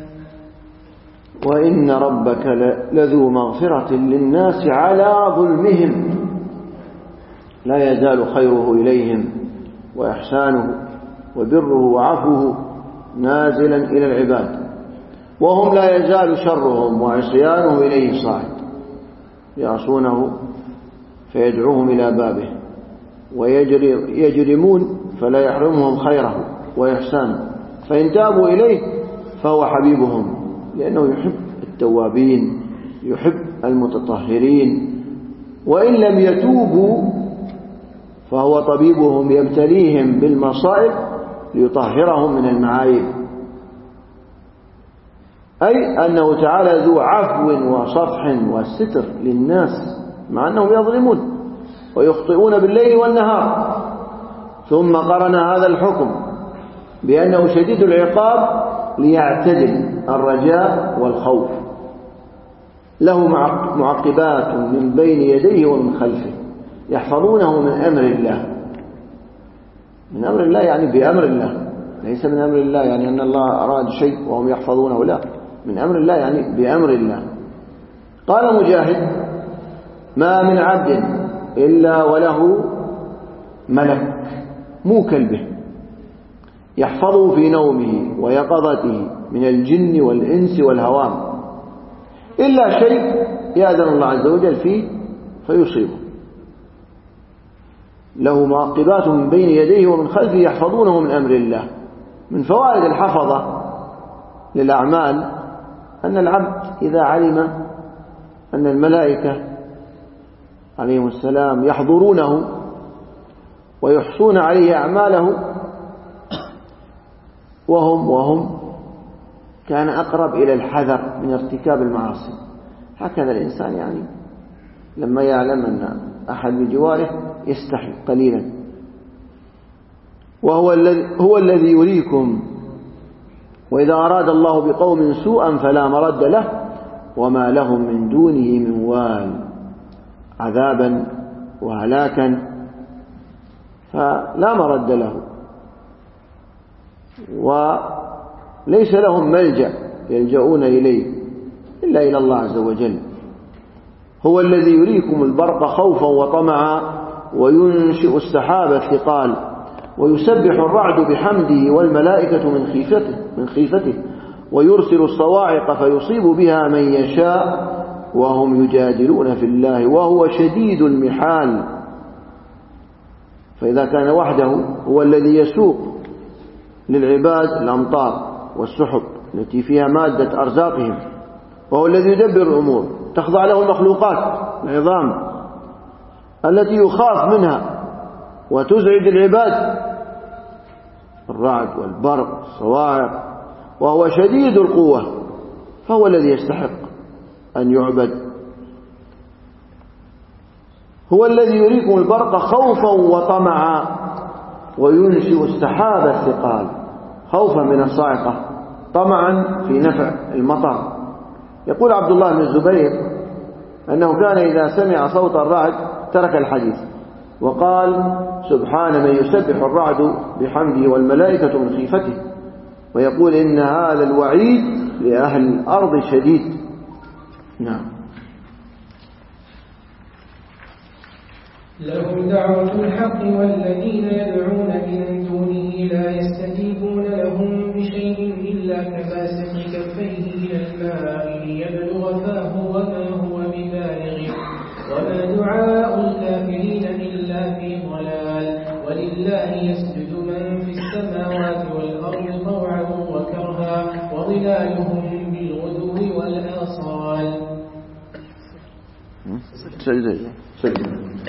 Speaker 1: وإن ربك لذو مغفرة للناس على ظلمهم لا يزال خيره إليهم وإحسانه وبره وعفوه نازلا إلى العباد وهم لا يزال شرهم وعصيانهم إليه صاعد يعصونه فيدعوهم إلى بابه ويجرمون فلا يحرمهم خيره وإحسانه فإن تابوا إليه فهو حبيبهم لأنه يحب التوابين يحب المتطهرين وإن لم يتوبوا فهو طبيبهم يبتليهم بالمصائب ليطهرهم من المعايب أي أنه تعالى ذو عفو وصفح وستر للناس مع أنهم يظلمون ويخطئون بالليل والنهار. ثم قرن هذا الحكم بأنه شديد العقاب ليعتدل الرجاء والخوف. له معقبات من بين يديه ومن خلفه يحفظونه من أمر الله. من أمر الله يعني بأمر الله، ليس من أمر الله يعني أن الله أراد شيء وهم يحفظونه، لا، من أمر الله يعني بأمر الله. قال مجاهد: ما من عبد إلا وله ملك موكل به يحفظه في نومه ويقظته من الجن والإنس والهوام إلا شيء يأذن الله عز وجل فيه فيصيبه، له معقبات من بين يديه ومن خلفه يحفظونه من أمر الله. من فوائد الحفظة للأعمال أن العبد إذا علم أن الملائكة عليهم السلام يحضرونه ويحصون عليه أعماله وهم وهم كان أقرب إلى الحذر من ارتكاب المعاصي. هكذا الإنسان يعني لما يعلم أن أحد بجواره يستحي قليلا. وهو الذي هو الذي يريكم وإذا أراد الله بقوم سوءا فلا مرد له وما لهم من دونه من وال، عذابا وهلاكا فلا مرد له وليس لهم ملجأ يلجؤون إليه إلا إلى الله عز وجل. هو الذي يريكم البرق خوفا وطمعا وينشئ السحاب الثقال ويسبح الرعد بحمده والملائكة من خيفته من خيفته ويرسل الصواعق فيصيب بها من يشاء وهم يجادلون في الله وهو شديد المحال. فإذا كان وحده هو الذي يسوق للعباد الأمطار والسحب التي فيها مادة أرزاقهم، وهو الذي يدبر الأمور تخضع له المخلوقات العظام التي يخاف منها وتزعج العباد، الرعد والبرق الصواعق، وهو شديد القوة فهو الذي يستحق أن يعبد. هو الذي يريكم البرق خوفا وطمعا وينشئ السحاب الثقال، خوفا من الصاعقة، طمعا في نفع المطر. يقول عبد الله بن الزبير أنه كان إذا سمع صوت الرعد ترك الحديث وقال: سبحان من يسبح الرعد بحمده والملائكة من خيفته، ويقول إن هذا الوعيد لأهل الأرض شديد. نعم.
Speaker 3: لهم دعوة الحق والذين يدعون من دونه لا يستجيبون لهم بشيء إلا كباسط كفيه إلى الماء ليبلغ فاه وما هو ببالغه وما دعاء الكافرين إلا في ضلال ولله يسجد من في السماوات والأرض طوعا وكرها وظلالهم بالغدو والآصال.
Speaker 1: سجد سجد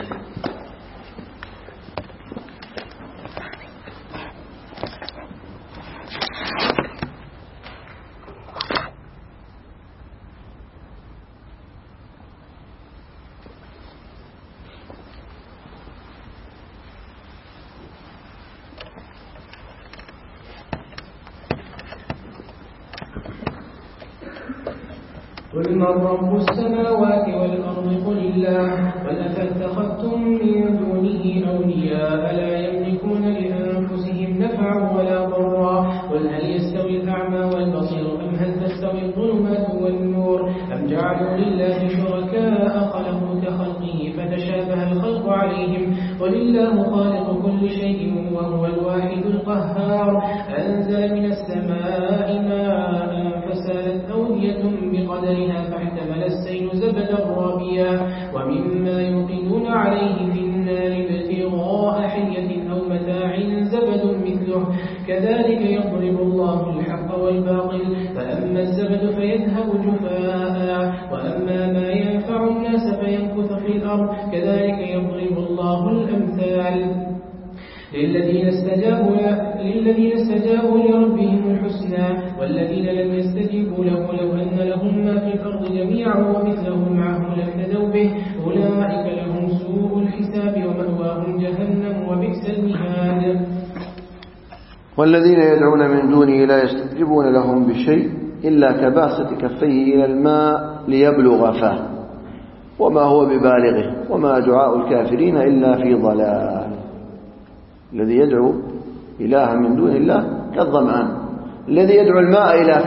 Speaker 3: قل من رب السماوات والأرض قل الله قل أفاتخذتم من دونه أولياء لا يملكون لأنفسهم نفعا ولا ضرا قل هل يستوي الأعمى والبصير أم هل تستوي الظلمات والنور أم جعلوا لله شركاء خلقوا كخلقه فتشابه الخلق عليهم قل الله خالق كل شيء وهو الواحد القهار أنزل من السماء ماء فسالت أودية بقدرها فاحتمل السيل زبدا رابيا ومما يوقدون عليه في النار ابتغاء حية أو متاع زبد مثله كذلك يضرب الله الحق والباطل فأما الزبد فيذهب جفاء وأما ما ينفع الناس فيمكث في الأرض كذلك يضرب الله الأمثال للذين استجابوا للذين استجابوا لربهم الحسنى والذين لم يستجيبوا له لو أن لهم ما في الأرض جميعا ومثله معه لافتدوا به أولئك لهم سوء الحساب ومأواهم جهنم وبئس المهاد.
Speaker 1: والذين يدعون من دونه لا يستجيبون لهم بشيء إلا كباسط كفيه إلى الماء ليبلغ فاه وما هو ببالغه وما دعاء الكافرين إلا في ضلال. الذي يدعو إلها من دون الله كالظمآن الذي يدعو الماء إلى فيه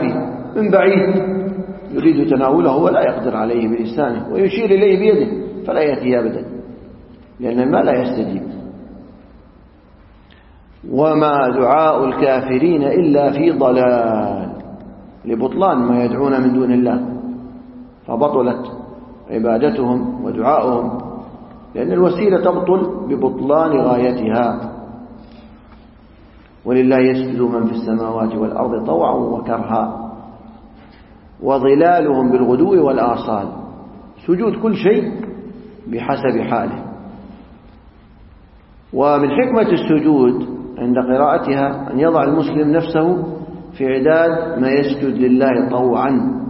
Speaker 1: من بعيد يريد تناوله ولا يقدر عليه بلسانه ويشير إليه بيده فلا يأتي أبدا، لأن الماء لا يستجيب. وما دعاء الكافرين إلا في ضلال، لبطلان ما يدعون من دون الله، فبطلت عبادتهم ودعاؤهم، لأن الوسيلة تبطل ببطلان غايتها. ولله يسجد من في السماوات والأرض طوعا وكرها وظلالهم بالغدو والآصال، سجود كل شيء بحسب حاله. ومن حكمة السجود عند قراءتها أن يضع المسلم نفسه في عداد ما يسجد لله طوعا،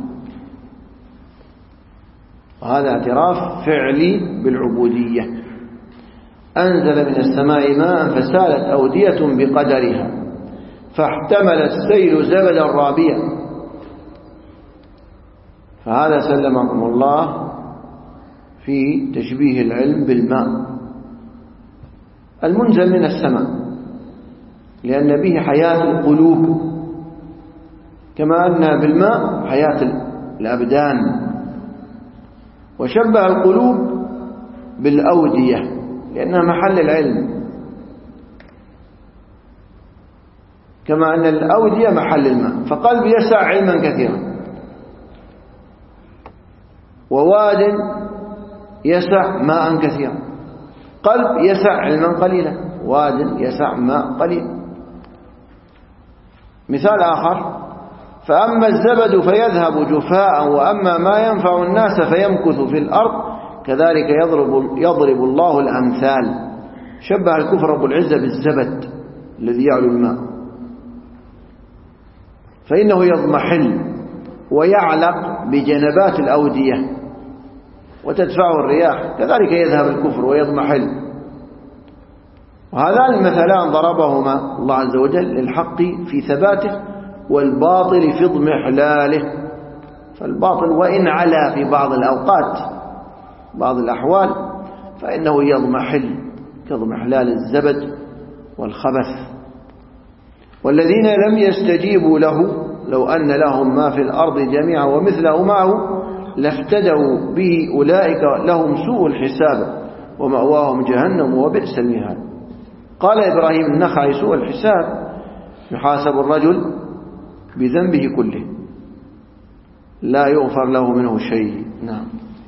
Speaker 1: وهذا اعتراف فعلي بالعبودية. أنزل من السماء ماء فسالت أودية بقدرها فاحتمل السيل زبدا رابيا، فهذا سلمكم الله في تشبيه العلم بالماء المنزل من السماء، لأن به حياة القلوب، كما أن بالماء حياة الأبدان. وشبه القلوب بالأودية لأنها محل العلم، كما أن الأودية محل الماء. فقلب يسع علما كثيرا، وواد يسع ماء كثيرا. قلب يسع علما قليلا، واد يسع ماء قليل. مثال آخر: فأما الزبد فيذهب جفاء وأما ما ينفع الناس فيمكث في الأرض كذلك يضرب, يضرب الله الأمثال. شبه الكفر رب العزة بالزبد الذي يعلو الماء، فإنه يضمحل ويعلق بجنبات الأودية وتدفعه الرياح، كذلك يذهب الكفر ويضمحل. وهذان المثلان ضربهما الله عز وجل للحق في ثباته والباطل في اضمحلاله. فالباطل وإن علا في بعض الأوقات بعض الأحوال فإنه يضمحل كاضمحلال الزبد والخبث. والذين لم يستجيبوا له لو أن لهم ما في الأرض جميعا ومثله معه لافتدوا به أولئك لهم سوء الحساب ومأواهم جهنم وبئس المهاد. قال إبراهيم النخعي: سوء الحساب يحاسب الرجل بذنبه كله لا يغفر له منه شيء. نعم.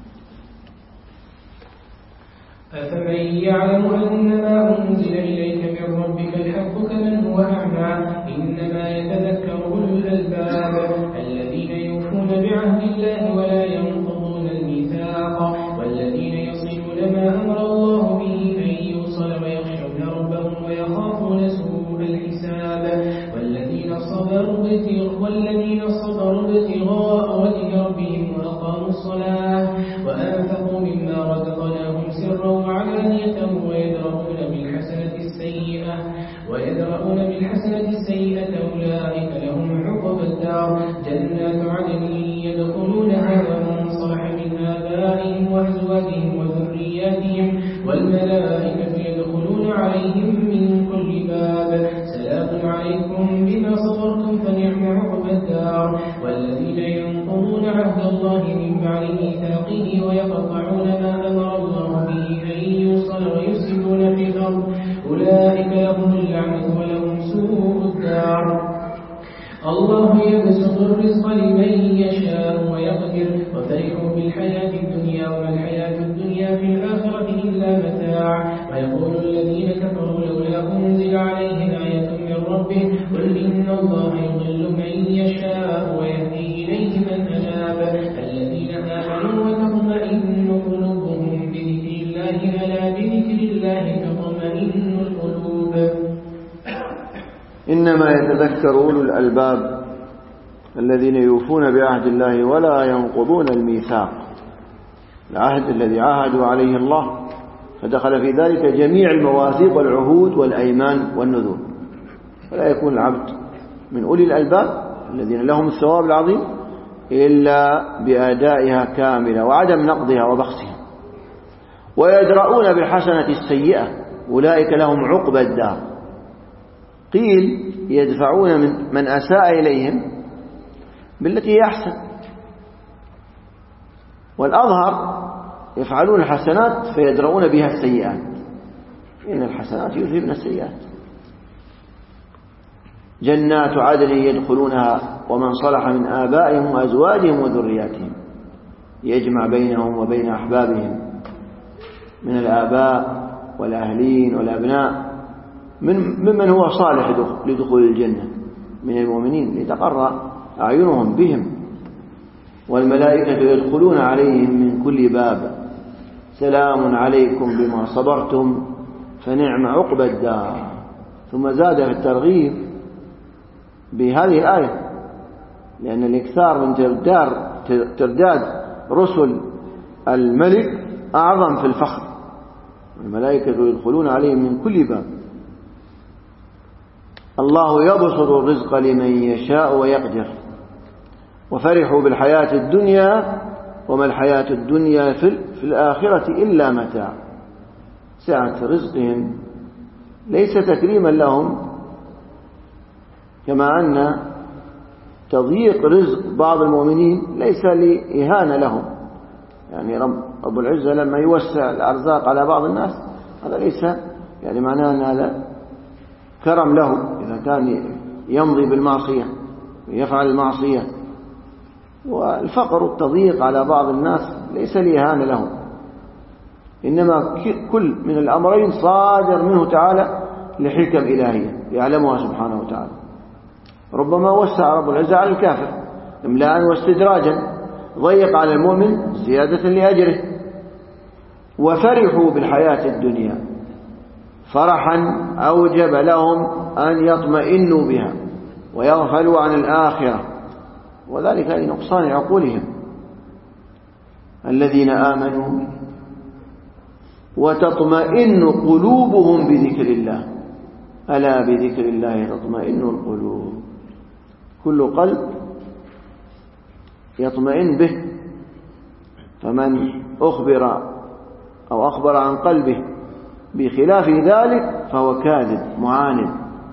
Speaker 3: أفمن يعلم أنما أنزل إليك من ربك الحق كمن هو أعمى إنما يتذكر أولو الألباب الذين يوفون بعهد الله ولا ينقضون الميثاق والذين يصلون ما أمر الله به أن يوصل ويخشون ربهم ويخافون سوء الحساب والذين صبروا والذين صبروا ابتغاء وجه ربهم وأقاموا الصلاة وأنفقوا مما رزقناهم سرا وعلانية ويدرؤون بالحسنة السيئة ويدرؤون بالحسنة السيئة أولئك لهم عقبى الدار جنات عدن يدخلونها ومن صلح من آبائهم وأزواجهم وذرياتهم والملائكة يدخلون عليهم من كل باب سلام عليكم بما صبرتم فنعم عقبى الدار والذين ينقضون عهد الله من بعد ميثاقه ويقطعون ما أمر الله به أن يوصل ويفسدون في الأرض أولئك لهم اللعنة ولهم سوء الدار. الله يبسط الرزق لمن يشاء ويقدر وفرحوا بالحياة الدنيا وما الحياة الدنيا في الآخرة إلا متاع ويقول الذين كفروا لولا أنزل عليه آية من ربه قل إن الله يضل من يشاء ويهدي إليه من أناب الذين آمنوا وتطمئن قلوبهم بذكر الله ألا بذكر الله تطمئن القلوب.
Speaker 1: إنما يتذكر أولو الألباب الذين يوفون بعهد الله ولا ينقضون الميثاق، العهد الذي عاهدوا عليه الله، فدخل في ذلك جميع المواثيق والعهود والأيمان والنذور. فلا يكون العبد من أولي الألباب الذين لهم الثواب العظيم إلا بأدائها كاملة وعدم نقضها وبخسها. ويدرؤون بالحسنة السيئة أولئك لهم عقبى الدار. قيل يدفعون من, من أساء إليهم بالتي هي أحسن. والأظهر يفعلون الحسنات فيدرؤون بها السيئات، إن الحسنات يذهبن السيئات. جنات عدن يدخلونها ومن صلح من آبائهم وأزواجهم وذرياتهم، يجمع بينهم وبين أحبابهم من الآباء والأهلين والأبناء ممن هو صالح لدخول الجنة من المؤمنين لتقر أعينهم بهم. والملائكة يدخلون عليهم من كل باب سلام عليكم بما صبرتم فنعم عقبى الدار. ثم زاد في الترغيب بهذه الآية، لأن الإكثار من ترداد رسل الملك أعظم في الفخر. الملائكة يدخلون عليهم من كل باب. الله يبسط الرزق لمن يشاء ويقدر وفرحوا بالحياة الدنيا وما الحياة الدنيا في الآخرة إلا متاع. سعة رزقهم ليس تكريما لهم، كما أن تضييق رزق بعض المؤمنين ليس لإهانة لهم. يعني رب العزة لما يوسع الأرزاق على بعض الناس هذا ليس يعني معناه أن هذا كرم له إذا كان يمضي بالمعصية ويفعل المعصية. والفقر والتضييق على بعض الناس ليس لإهانة لهم، إنما كل من الأمرين صادر منه تعالى لحكم إلهية يعلمها سبحانه وتعالى. ربما وسع رب العزة على الكافر إملاء واستدراجا، ضيق على المؤمن زيادة لأجره. وفرحوا بالحياة الدنيا فرحا أوجب لهم أن يطمئنوا بها ويغفلوا عن الآخرة، وذلك لنقصان عقولهم. الذين آمنوا وتطمئن قلوبهم بذكر الله، ألا بذكر الله تطمئن القلوب. كل قلب يطمئن به، فمن أخبر أو أخبر عن قلبه بخلاف ذلك فهو كاذب معاند.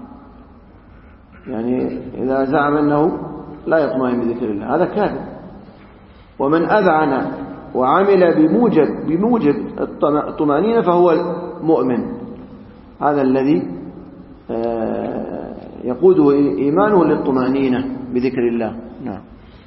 Speaker 1: يعني إذا زعم أنه لا يطمئن بذكر الله هذا كاذب. ومن أذعن وعمل بموجب بموجب الطمأنينة فهو المؤمن، هذا الذي يقوده إيمانه للطمأنينة بذكر الله. نعم.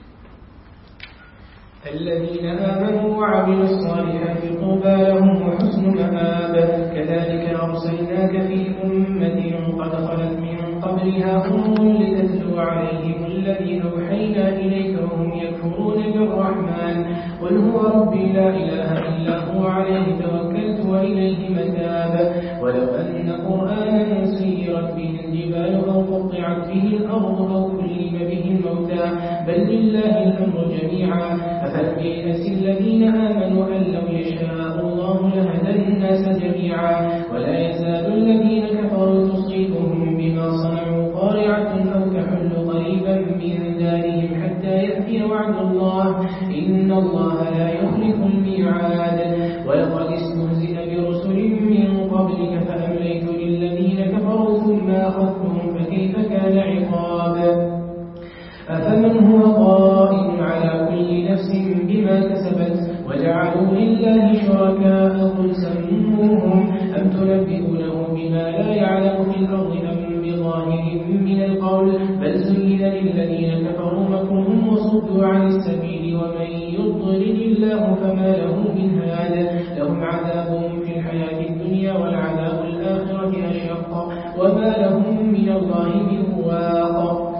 Speaker 3: الذين آمنوا وعملوا الصالحات طوبى لهم وحسن مآب. كذلك أرسلناك في أمة قد خلت من قبلها أمم لتتلو عليهم الذي أوحينا إليك وهم يكفرون بالرحمن. قل هو ربي لا إله إلا هو عليه توكلت وإليه متاب. ولو أن قرآنا سيرت به الجبال أو قطعت به الأرض أو كلم به الموتى بل لله الأمر جميعا. أفلم ييأس الذين آمنوا أن لو يشاء الله لهدى الناس جميعا. ولا يزال الذين كفروا تصيبهم بما صنعوا قارعة أو تحل قريبا من دارهم حتى يأتي وعد الله إن الله لا يخلف الميعاد. ولقد استهزئ برسل من قبلك فأمليت للذين كفروا ثم أخذتهم فكيف كان عقاب. أفمن هو قائم على كل نفس بما كسبت وجعلوا لله شركاء قل سموهم أم تنبئونه بما لا يعلم في الأرض أم بظاهر من القول بل زين للذين كفروا مكرهم وصدوا عن السبيل ومن يضلل الله فما له من هاد. لهم عذاب في الحياة الدنيا والعذاب الآخرة أشق وما لهم من الله من واق.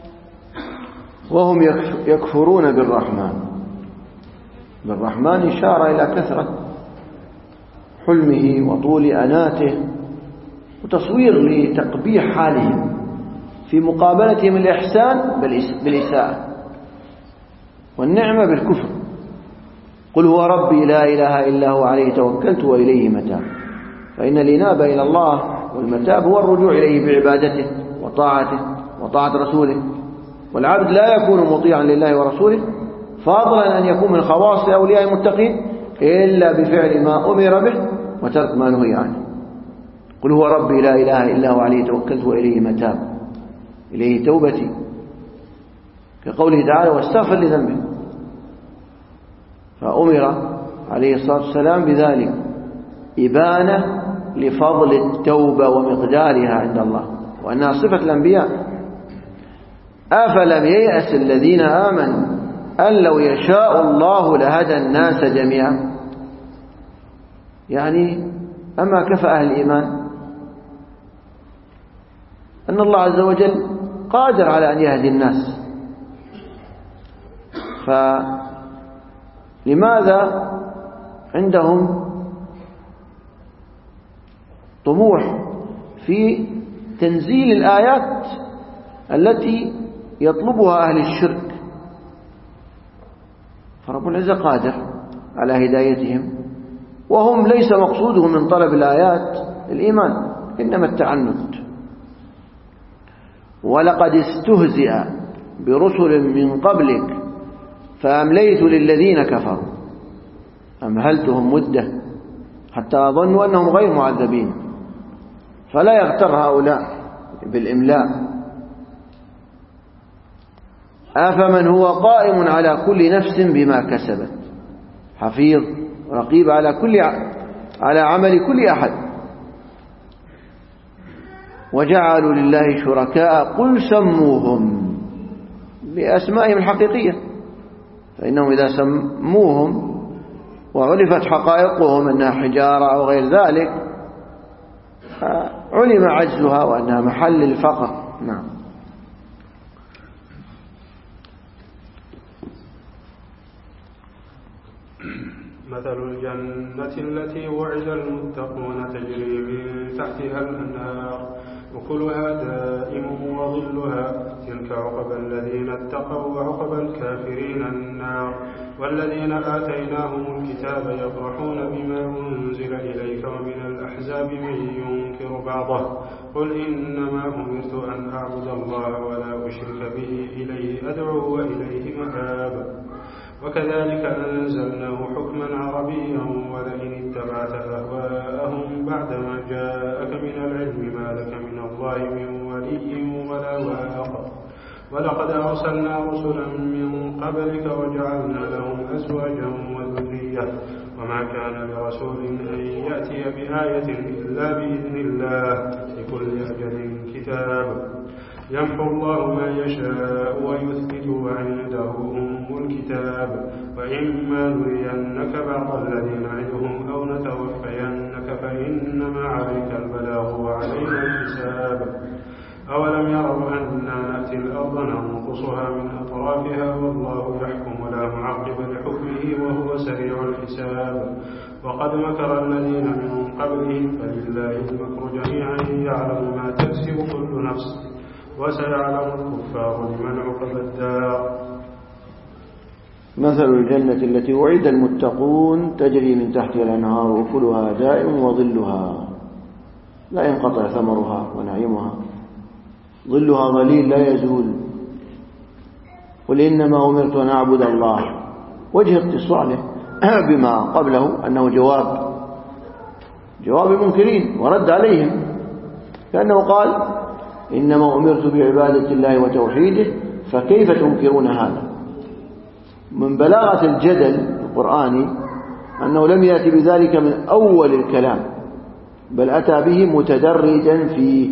Speaker 1: وهم يكفرون بالرحمن. بالرحمن إشارة إلى كثرة حلمه وطول أناته وتصوير لتقبيح حالهم في مقابلتهم الإحسان بالإساءة والنعمة بالكفر. قل هو ربي لا إله إلا هو عليه توكلت وإليه متاب. فإن الإنابة إلى الله والمتاب هو الرجوع إليه بعبادته وطاعته وطاعة رسوله. والعبد لا يكون مطيعا لله ورسوله فاضلا أن يكون من خواص أولياء المتقين إلا بفعل ما أمر به وترك ما نهي عنه. قل هو ربي لا إله إلا هو عليه توكلت وإليه متاب. إليه توبتي كقوله تعالى واستغفر لذنبه، فأمر عليه الصلاة والسلام بذلك إبانة لفضل التوبة ومقدارها عند الله وأنها صفة الأنبياء. أفلم ييأس الذين آمنوا أن لو يشاء الله لهدى الناس جميعا، يعني أما كفى أهل الإيمان أن الله عز وجل قادر على أن يهدي الناس، فلماذا عندهم طموح في تنزيل الآيات التي يطلبها أهل الشرك؟ فرب العزة قادر على هدايتهم، وهم ليس مقصودهم من طلب الآيات الإيمان، إنما التعنت. ولقد استهزئ برسل من قبلك فأمليت للذين كفروا أمهلتهم مدة حتى ظنوا أنهم غير معذبين، فلا يغتر هؤلاء بالإملاء. أفمن هو قائم على كل نفس بما كسبت حفيظ رقيب على كل على عمل كل أحد، وجعلوا لله شركاء قل سموهم بأسمائهم الحقيقية، فإنهم إذا سموهم وعرفت حقائقهم أنها حجارة أو غير ذلك علم عجزها وأنها محل الفقر. نعم.
Speaker 4: مثل الجنة التي وعد المتقون تجري من تحتها الأنهار وكلها دائم وظلها، تلك عقبى الذين اتقوا وعقبى الكافرين النار. والذين آتيناهم الكتاب يفرحون بما أنزل إليك ومن الأحزاب من ينكر بعضه، قل إنما أمرت أن أعبد الله ولا أشرك به إليه أدعو وإليه مآب. وكذلك أنزلناه حكما عربيا، ولئن اتبعت أهواءهم بعدما جاءك من العلم ما لك من الله من ولي ولا واق. ولقد أرسلنا رسلا من قبلك وجعلنا لهم أزواجا وذرية، وما كان لرسول أن يأتي بآية إلا بإذن الله، لكل أجل كتاب. يمحو الله ما يشاء ويثبت وعنده أم الكتاب. وإما نرينك بعض الذي نعدهم أو نتوفينك فإنما عليك البلاغ وعلينا الحساب. أولم يروا أنا نأتي الأرض ننقصها من أطرافها والله يحكم لا معقب لحكمه وهو سريع الحساب. وقد مكر الذين من قبلهم فلله المكر جميعا يعلم ما تكسب كل نفس وسيعلم الكفار لمن عقب الدار.
Speaker 1: مثل الجنة التي وعد المتقون تجري من تحتها الأنهار وكلها دائم وظلها لا ينقطع ثمرها ونعيمها، ظلها ظليل لا يزول. قل إنما أمرت أن أعبد الله، وجه اتصاله بما قبله أنه جواب جواب المنكرين ورد عليهم، كأنه قال إنما أمرت بعبادة الله وتوحيده فكيف تنكرون هذا. من بلاغة الجدل القرآني أنه لم يأتي بذلك من أول الكلام، بل أتى به متدرجا فيه.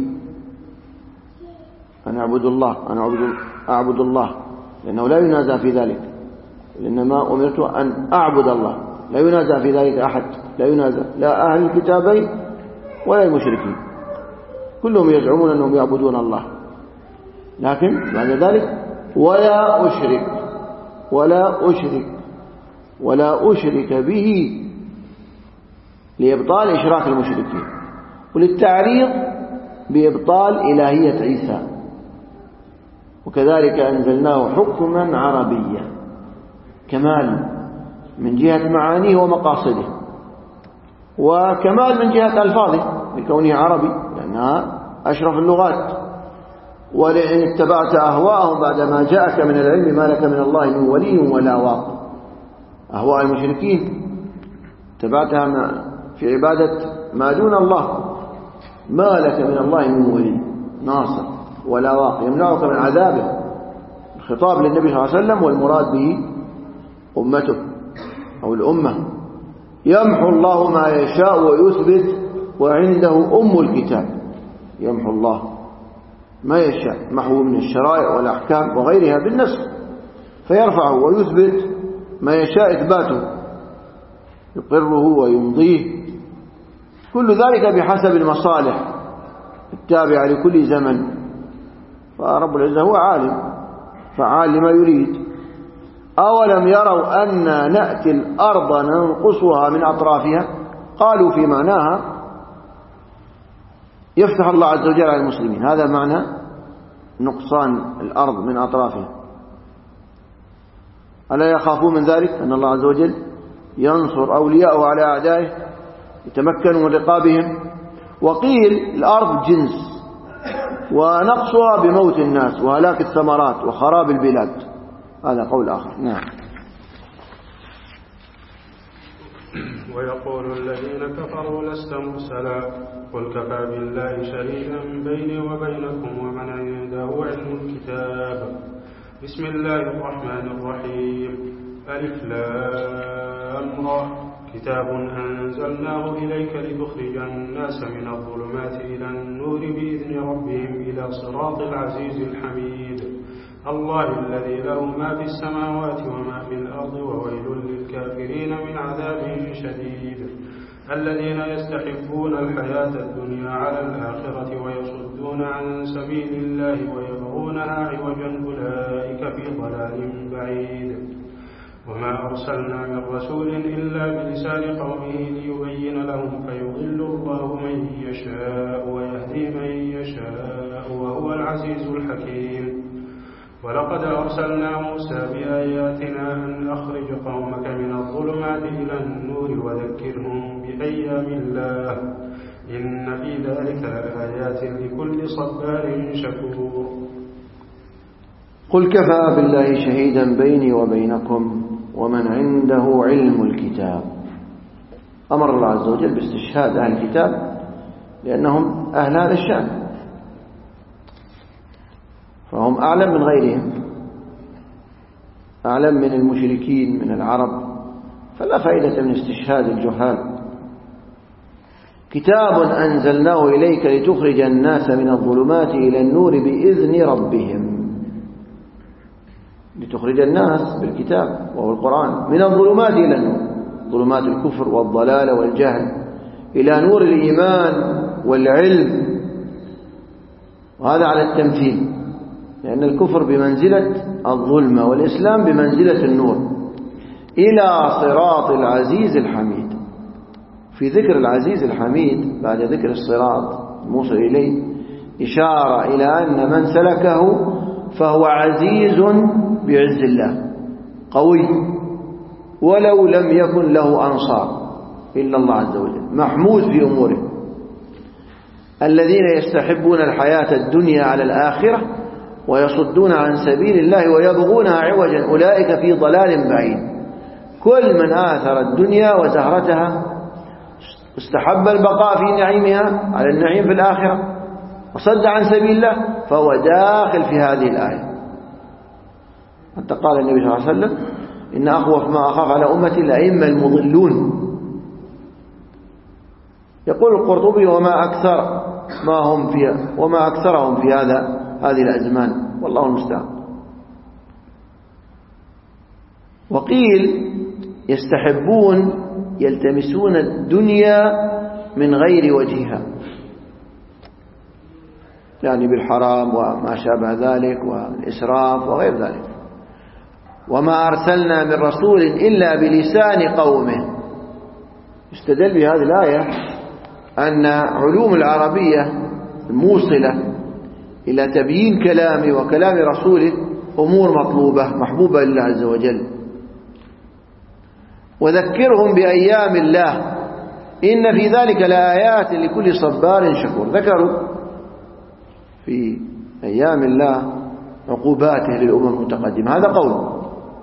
Speaker 1: أنا أعبد الله أنا أعبد, أعبد الله لأنه لا ينازع في ذلك، إنما أمرت أن أعبد الله، لا ينازع في ذلك أحد، لا ينازع لا أهل الكتابين ولا المشركين، كلهم يزعمون أنهم يعبدون الله. لكن بعد ذلك ولا أشرك ولا أشرك ولا أشرك به لإبطال إشراك المشركين، وللتعريض بإبطال إلهية عيسى. وكذلك أنزلناه حكما عربيا، كمال من جهة معانيه ومقاصده، وكمال من جهة ألفاظه لكونه عربي لأنها أشرف اللغات. ولئن اتبعت أهواءهم بعدما جاءك من العلم ما لك من الله من ولي ولا واق. أهواء المشركين اتبعتها في عبادة ما دون الله، ما لك من الله من ولي ناصر ولا واق يمنعك من عذابه خطاب للنبي صلى الله عليه وسلم والمراد به أمته أو الأمة. يمحو الله ما يشاء ويثبت وعنده أم الكتاب. يمحو الله ما يشاء، محو من الشرائع والأحكام وغيرها بالنسخ، فيرفعه ويثبت ما يشاء إثباته، يقره ويمضيه، كل ذلك بحسب المصالح التابعة لكل زمن. فرب العزة هو عالم فعال لما يريد. أولم يروا أن نأتي الأرض ننقصها من أطرافها؟ قالوا في معناها يفتح الله عز وجل على المسلمين، هذا معنى نقصان الأرض من أطرافها. ألا يخافون من ذلك أن الله عز وجل ينصر أولياءه على أعدائه، يتمكنوا من رقابهم؟ وقيل الأرض جنس، ونقصها بموت الناس وهلاك الثمرات وخراب البلاد، هذا قول آخر. نعم.
Speaker 4: ويقول الذين كفروا لست مرسلا قل كفى بالله شهيدا بيني وبينكم ومن عنده علم الكتاب. بسم الله الرحمن الرحيم. ألف لام را كتاب أنزلناه إليك لتخرج الناس من الظلمات إلى النور بإذن ربهم إلى صراط العزيز الحميد. الله الذي له ما في السماوات وما في الأرض وويل للكافرين من عذاب شديد. الذين يستحبون الحياة الدنيا على الآخرة ويصدون عن سبيل الله ويبغونها عوجا أولئك في ضلال بعيد. وما أرسلنا من رسول إلا بلسان قومه ليبين لهم فيضل الله من يشاء ويهدي من يشاء وهو العزيز الحكيم. ولقد أرسلنا موسى بآياتنا أن أخرج قومك من الظلمات إلى النور وذكرهم بأيام الله إن في ذلك لآيات لكل صبار شكور.
Speaker 1: قل كفى بالله شهيدا بيني وبينكم ومن عنده علم الكتاب. أمر الله عز وجل باستشهاد أهل الكتاب لأنهم أهل هذا الشأن، فهم أعلم من غيرهم، أعلم من المشركين من العرب، فلا فائدة من استشهاد الجهال. كتاب أنزلناه إليك لتخرج الناس من الظلمات إلى النور بإذن ربهم. لتخرج الناس بالكتاب وهو القرآن من الظلمات إلى النور، ظلمات الكفر والضلال والجهل، إلى نور الإيمان والعلم، وهذا على التمثيل، لأن الكفر بمنزلة الظلمة والإسلام بمنزلة النور، إلى صراط العزيز الحميد. في ذكر العزيز الحميد بعد ذكر الصراط الموصل إليه إشارة إلى أن من سلكه فهو عزيز بعز الله، قوي ولو لم يكن له أنصار إلا الله عز وجل، محمود في أموره. الذين يستحبون الحياة الدنيا على الآخرة ويصدون عن سبيل الله ويبغونها عوجا أولئك في ضلال بعيد. كل من آثر الدنيا وزهرتها استحب البقاء في نعيمها على النعيم في الآخرة وصد عن سبيل الله فهو داخل في هذه الآية. حتى قال النبي صلى الله عليه وسلم إن أخوف ما أخاف على أمتي الأئمة المضلون. يقول القرطبي وما أكثر ما هم فيها وما أكثرهم في هذا هذه الأزمان، والله المستعان. وقيل يستحبون يلتمسون الدنيا من غير وجهها، يعني بالحرام وما شابه ذلك والإسراف وغير ذلك. وما أرسلنا من رسول إلا بلسان قومه. استدل بهذه الآية أن علوم العربية الموصلة إلى تبيين كلامه وكلام رسوله أمور مطلوبة محبوبة لله عز وجل. وذكرهم بأيام الله إن في ذلك لآيات لكل صبار شكور. ذكروا في أيام الله عقوباته للأمم المتقدمة، هذا قول.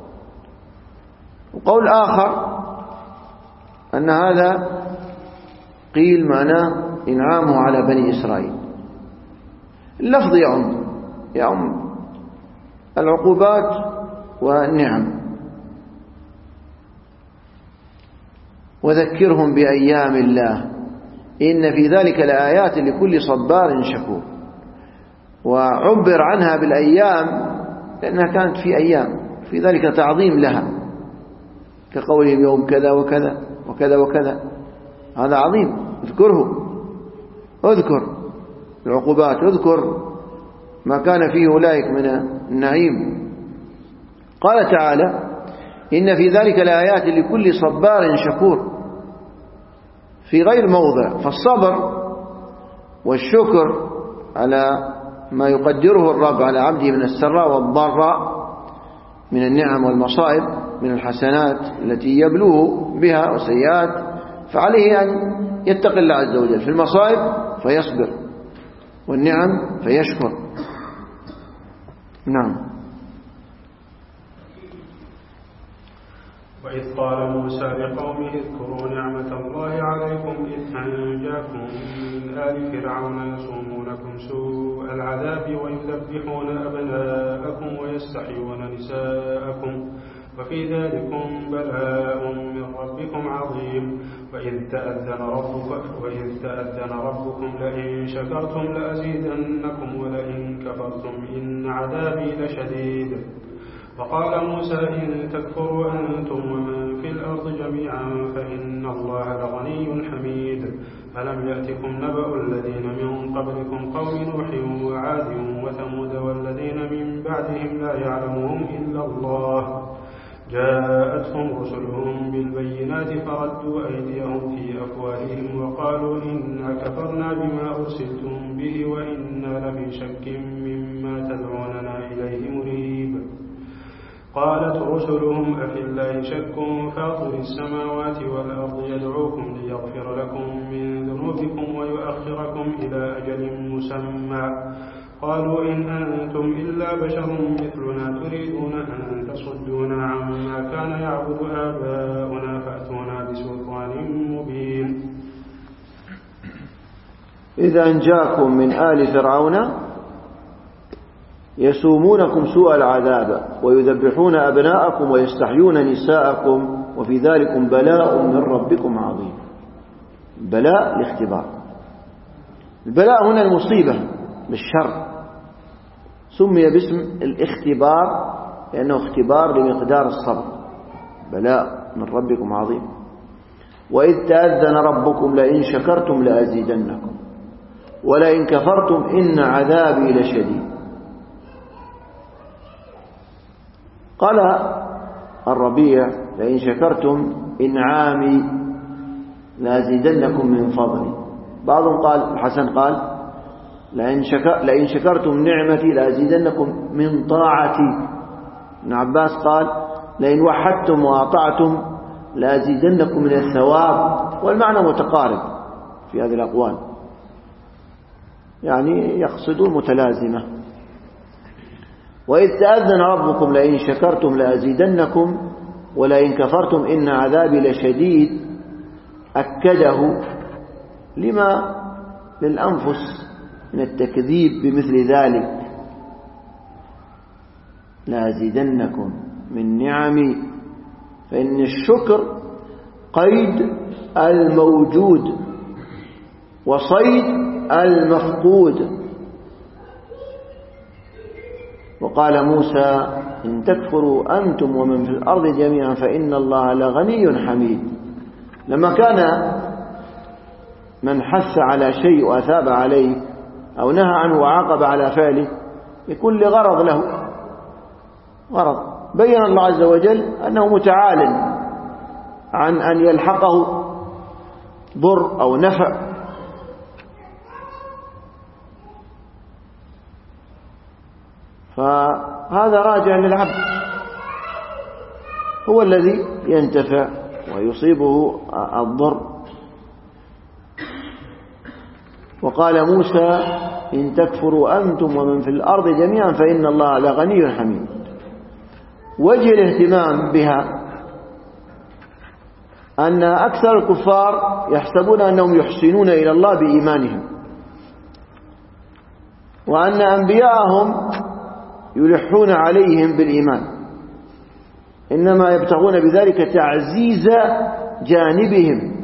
Speaker 1: وقول آخر أن هذا قيل معناه إنعامه على بني إسرائيل. اللفظ يعم يعم العقوبات والنعم. وذكرهم بأيام الله إن في ذلك لآيات لكل صبار شكور. وعبر عنها بالأيام لأنها كانت في أيام، في ذلك تعظيم لها، كقولهم يوم كذا وكذا وكذا وكذا، هذا عظيم، اذكره، اذكر العقوبات، اذكر ما كان فيه أولئك من النعيم. قال تعالى إن في ذلك لآيات لكل صبار شكور في غير موضع. فالصبر والشكر على ما يقدره الرب على عبده من السراء والضراء من النعم والمصائب من الحسنات التي يبلوه بها وسيئات، فعليه أن يتقي الله عز وجل في المصائب فيصبر، والنعم فيشكر. نعم.
Speaker 4: وإذ قال موسى لقومه اذكروا نعمة الله عليكم إذ أنجاكم من آل فرعون يصومونكم سوء العذاب ويذبحون أبناءكم ويستحيون نساءكم وفي ذلكم بلاء من ربكم عظيم. وإذ تأذن ربكم, وإذ تأذن ربكم لئن شكرتم لأزيدنكم ولئن كفرتم إن عذابي لشديد. وقال موسى إن تكفروا أنتم ومن في الأرض جميعا فإن الله لغني حميد. ألم يأتكم نبأ الذين من قبلكم قوم نوح وعاد وثمود والذين من بعدهم لا يعلمهم إلا الله جاءتهم رسلهم بالبينات فردوا أيديهم في أفواههم وقالوا إنا كفرنا بما أرسلتم به وإنا لفي شك مما تدعوننا إليه مريب. قالت رسلهم أفي الله شك فاطر السماوات والأرض يدعوكم ليغفر لكم من ذنوبكم ويؤخركم إلى أجل مسمى. قالوا إن أنتم إلا بشر مثلنا تريدون أن تصدونا عما كان يعبد آباؤنا فأتونا بسلطان مبين.
Speaker 1: إذا أنجاكم من آل فرعون يسومونكم سوء العذاب ويذبحون أبناءكم ويستحيون نساءكم وفي ذلكم بلاء من ربكم عظيم. بلاء الاختبار. البلاء هنا المصيبة بالشر، سمي باسم الاختبار لأنه اختبار لمقدار الصبر. بلاء من ربكم عظيم. وإذ تأذن ربكم لئن شكرتم لأزيدنكم ولئن كفرتم إن عذابي لشديد. قال الربيع لئن شكرتم إنعامي لأزيدنكم من فضلي. بعضهم قال الحسن قال لئن, شكر لئن شكرتم نعمتي لأزيدنكم من طاعتي. ابن عباس قال لئن وحدتم وأطعتم لأزيدنكم من الثواب. والمعنى متقارب في هذه الأقوال، يعني يقصدون متلازمة. وإذ تأذن ربكم لئن شكرتم لأزيدنكم ولئن كفرتم إن عذابي لشديد أكده لما للأنفس من التكذيب بمثل ذلك. لأزيدنكم من نعمي، فإن الشكر قيد الموجود وصيد المفقود. وقال موسى إن تكفروا أنتم ومن في الأرض جميعا فإن الله لغني حميد. لما كان من حث على شيء وأثاب عليه أو نهى عنه وعاقب على فعله يكون لغرض له غرض، بين الله عز وجل أنه متعال عن أن يلحقه ضر أو نفع. فهذا راجع للعبد، هو الذي ينتفع ويصيبه الضر. وقال موسى إن تكفروا أنتم ومن في الأرض جميعا فإن الله لغني حميد. وجه الاهتمام بها أن أكثر الكفار يحسبون أنهم يحسنون إلى الله بإيمانهم، وأن أنبياءهم يلحون عليهم بالإيمان، إنما يبتغون بذلك تعزيز جانبهم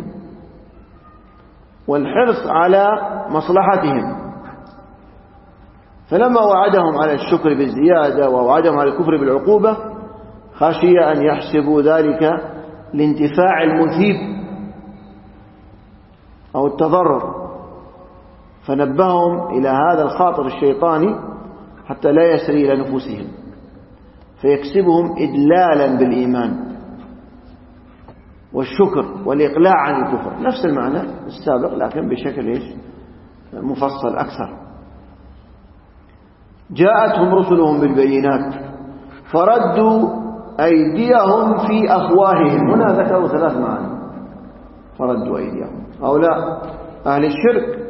Speaker 1: والحرص على مصلحتهم. فلما وعدهم على الشكر بالزيادة ووعدهم على الكفر بالعقوبة خشي أن يحسبوا ذلك لانتفاع المثيب أو التضرر، فنبههم إلى هذا الخاطر الشيطاني حتى لا يسري إلى نفوسهم فيكسبهم إدلالا بالإيمان والشكر والإقلاع عن الكفر، نفس المعنى السابق لكن بشكل إيش مفصل أكثر. جاءتهم رسلهم بالبينات فردوا أيديهم في أفواههم. هنا ذكروا ثلاث معاني: فردوا أيديهم، هؤلاء أهل الشرك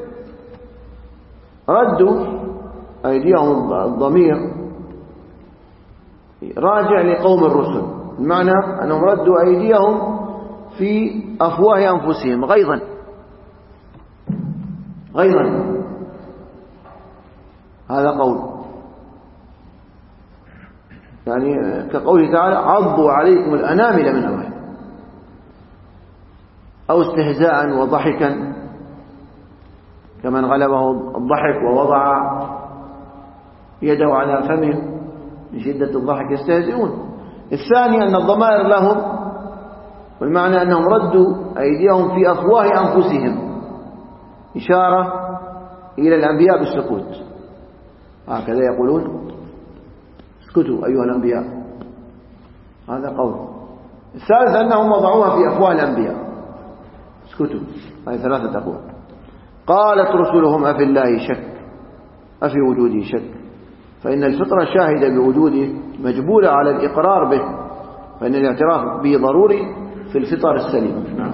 Speaker 1: ردوا أيديهم، الضمير راجع لقوم الرسل، بمعنى أنهم ردوا أيديهم في أفواه أنفسهم غيظا غيظا هذا قول، يعني كقوله تعالى: عضوا عليكم الأنامل من أوائل، أو استهزاء وضحكا كمن غلبه الضحك ووضع يده على فمه من شدة الضحك يستهزئون. الثاني أن الضمائر لهم، والمعنى أنهم ردوا أيديهم في أفواه أنفسهم، إشارة إلى الأنبياء بالسكوت، هكذا يقولون: اسكتوا أيها الأنبياء، هذا قول. الثالث أنهم وضعوها في أفواه الأنبياء، اسكتوا، هذه ثلاثة أقوال. قالت رسلهم: أفي الله شك، أفي وجوده شك، فإن الفطرة شاهدة بوجوده مجبولة على الإقرار به، فإن الاعتراف به ضروري في الفطر السليم. نعم.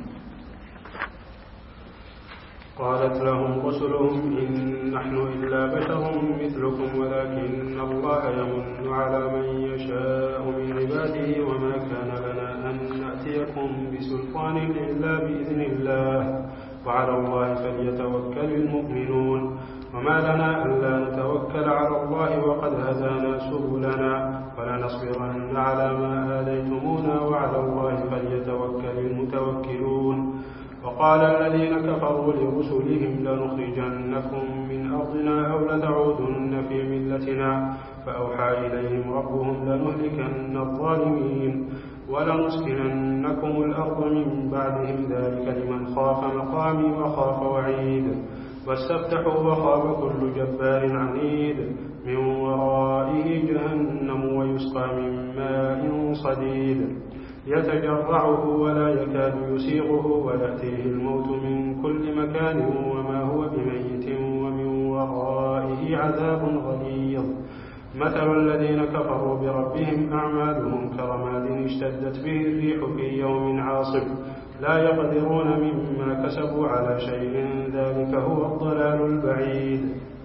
Speaker 4: قالت لهم رسلهم: إن نحن إلا بشر مثلكم ولكن الله يمن على من يشاء من عباده وما كان لنا أن نأتيكم بسلطان إلا بإذن الله وعلى الله فليتوكل المؤمنون. وما لنا ألا نتوكل على الله وقد هدانا سبلنا ولنصبرن على ما آذيتمونا وعلى الله فليتوكل المتوكلون. وقال الذين كفروا لرسلهم: لنخرجنكم من أرضنا أو لتعودن في ملتنا. فأوحى إليهم ربهم: لنهلكن الظالمين ولنسكننكم الأرض من بعدهم، ذلك لمن خاف مقامي وخاف وعيد. واستفتحوا وخاب كل جبار عنيد، من ورائه جهنم ويسقى من ماء صديد يتجرعه ولا يكاد يسيغه ويأتيه الموت من كل مكان وما هو بميت ومن ورائه عذاب غليظ. مثل الذين كفروا بربهم أعمالهم كرماد اشتدت به الريح في يوم عاصف لا يقدرون مما كسبوا على شيء، ذلك هو الضلال البعيد.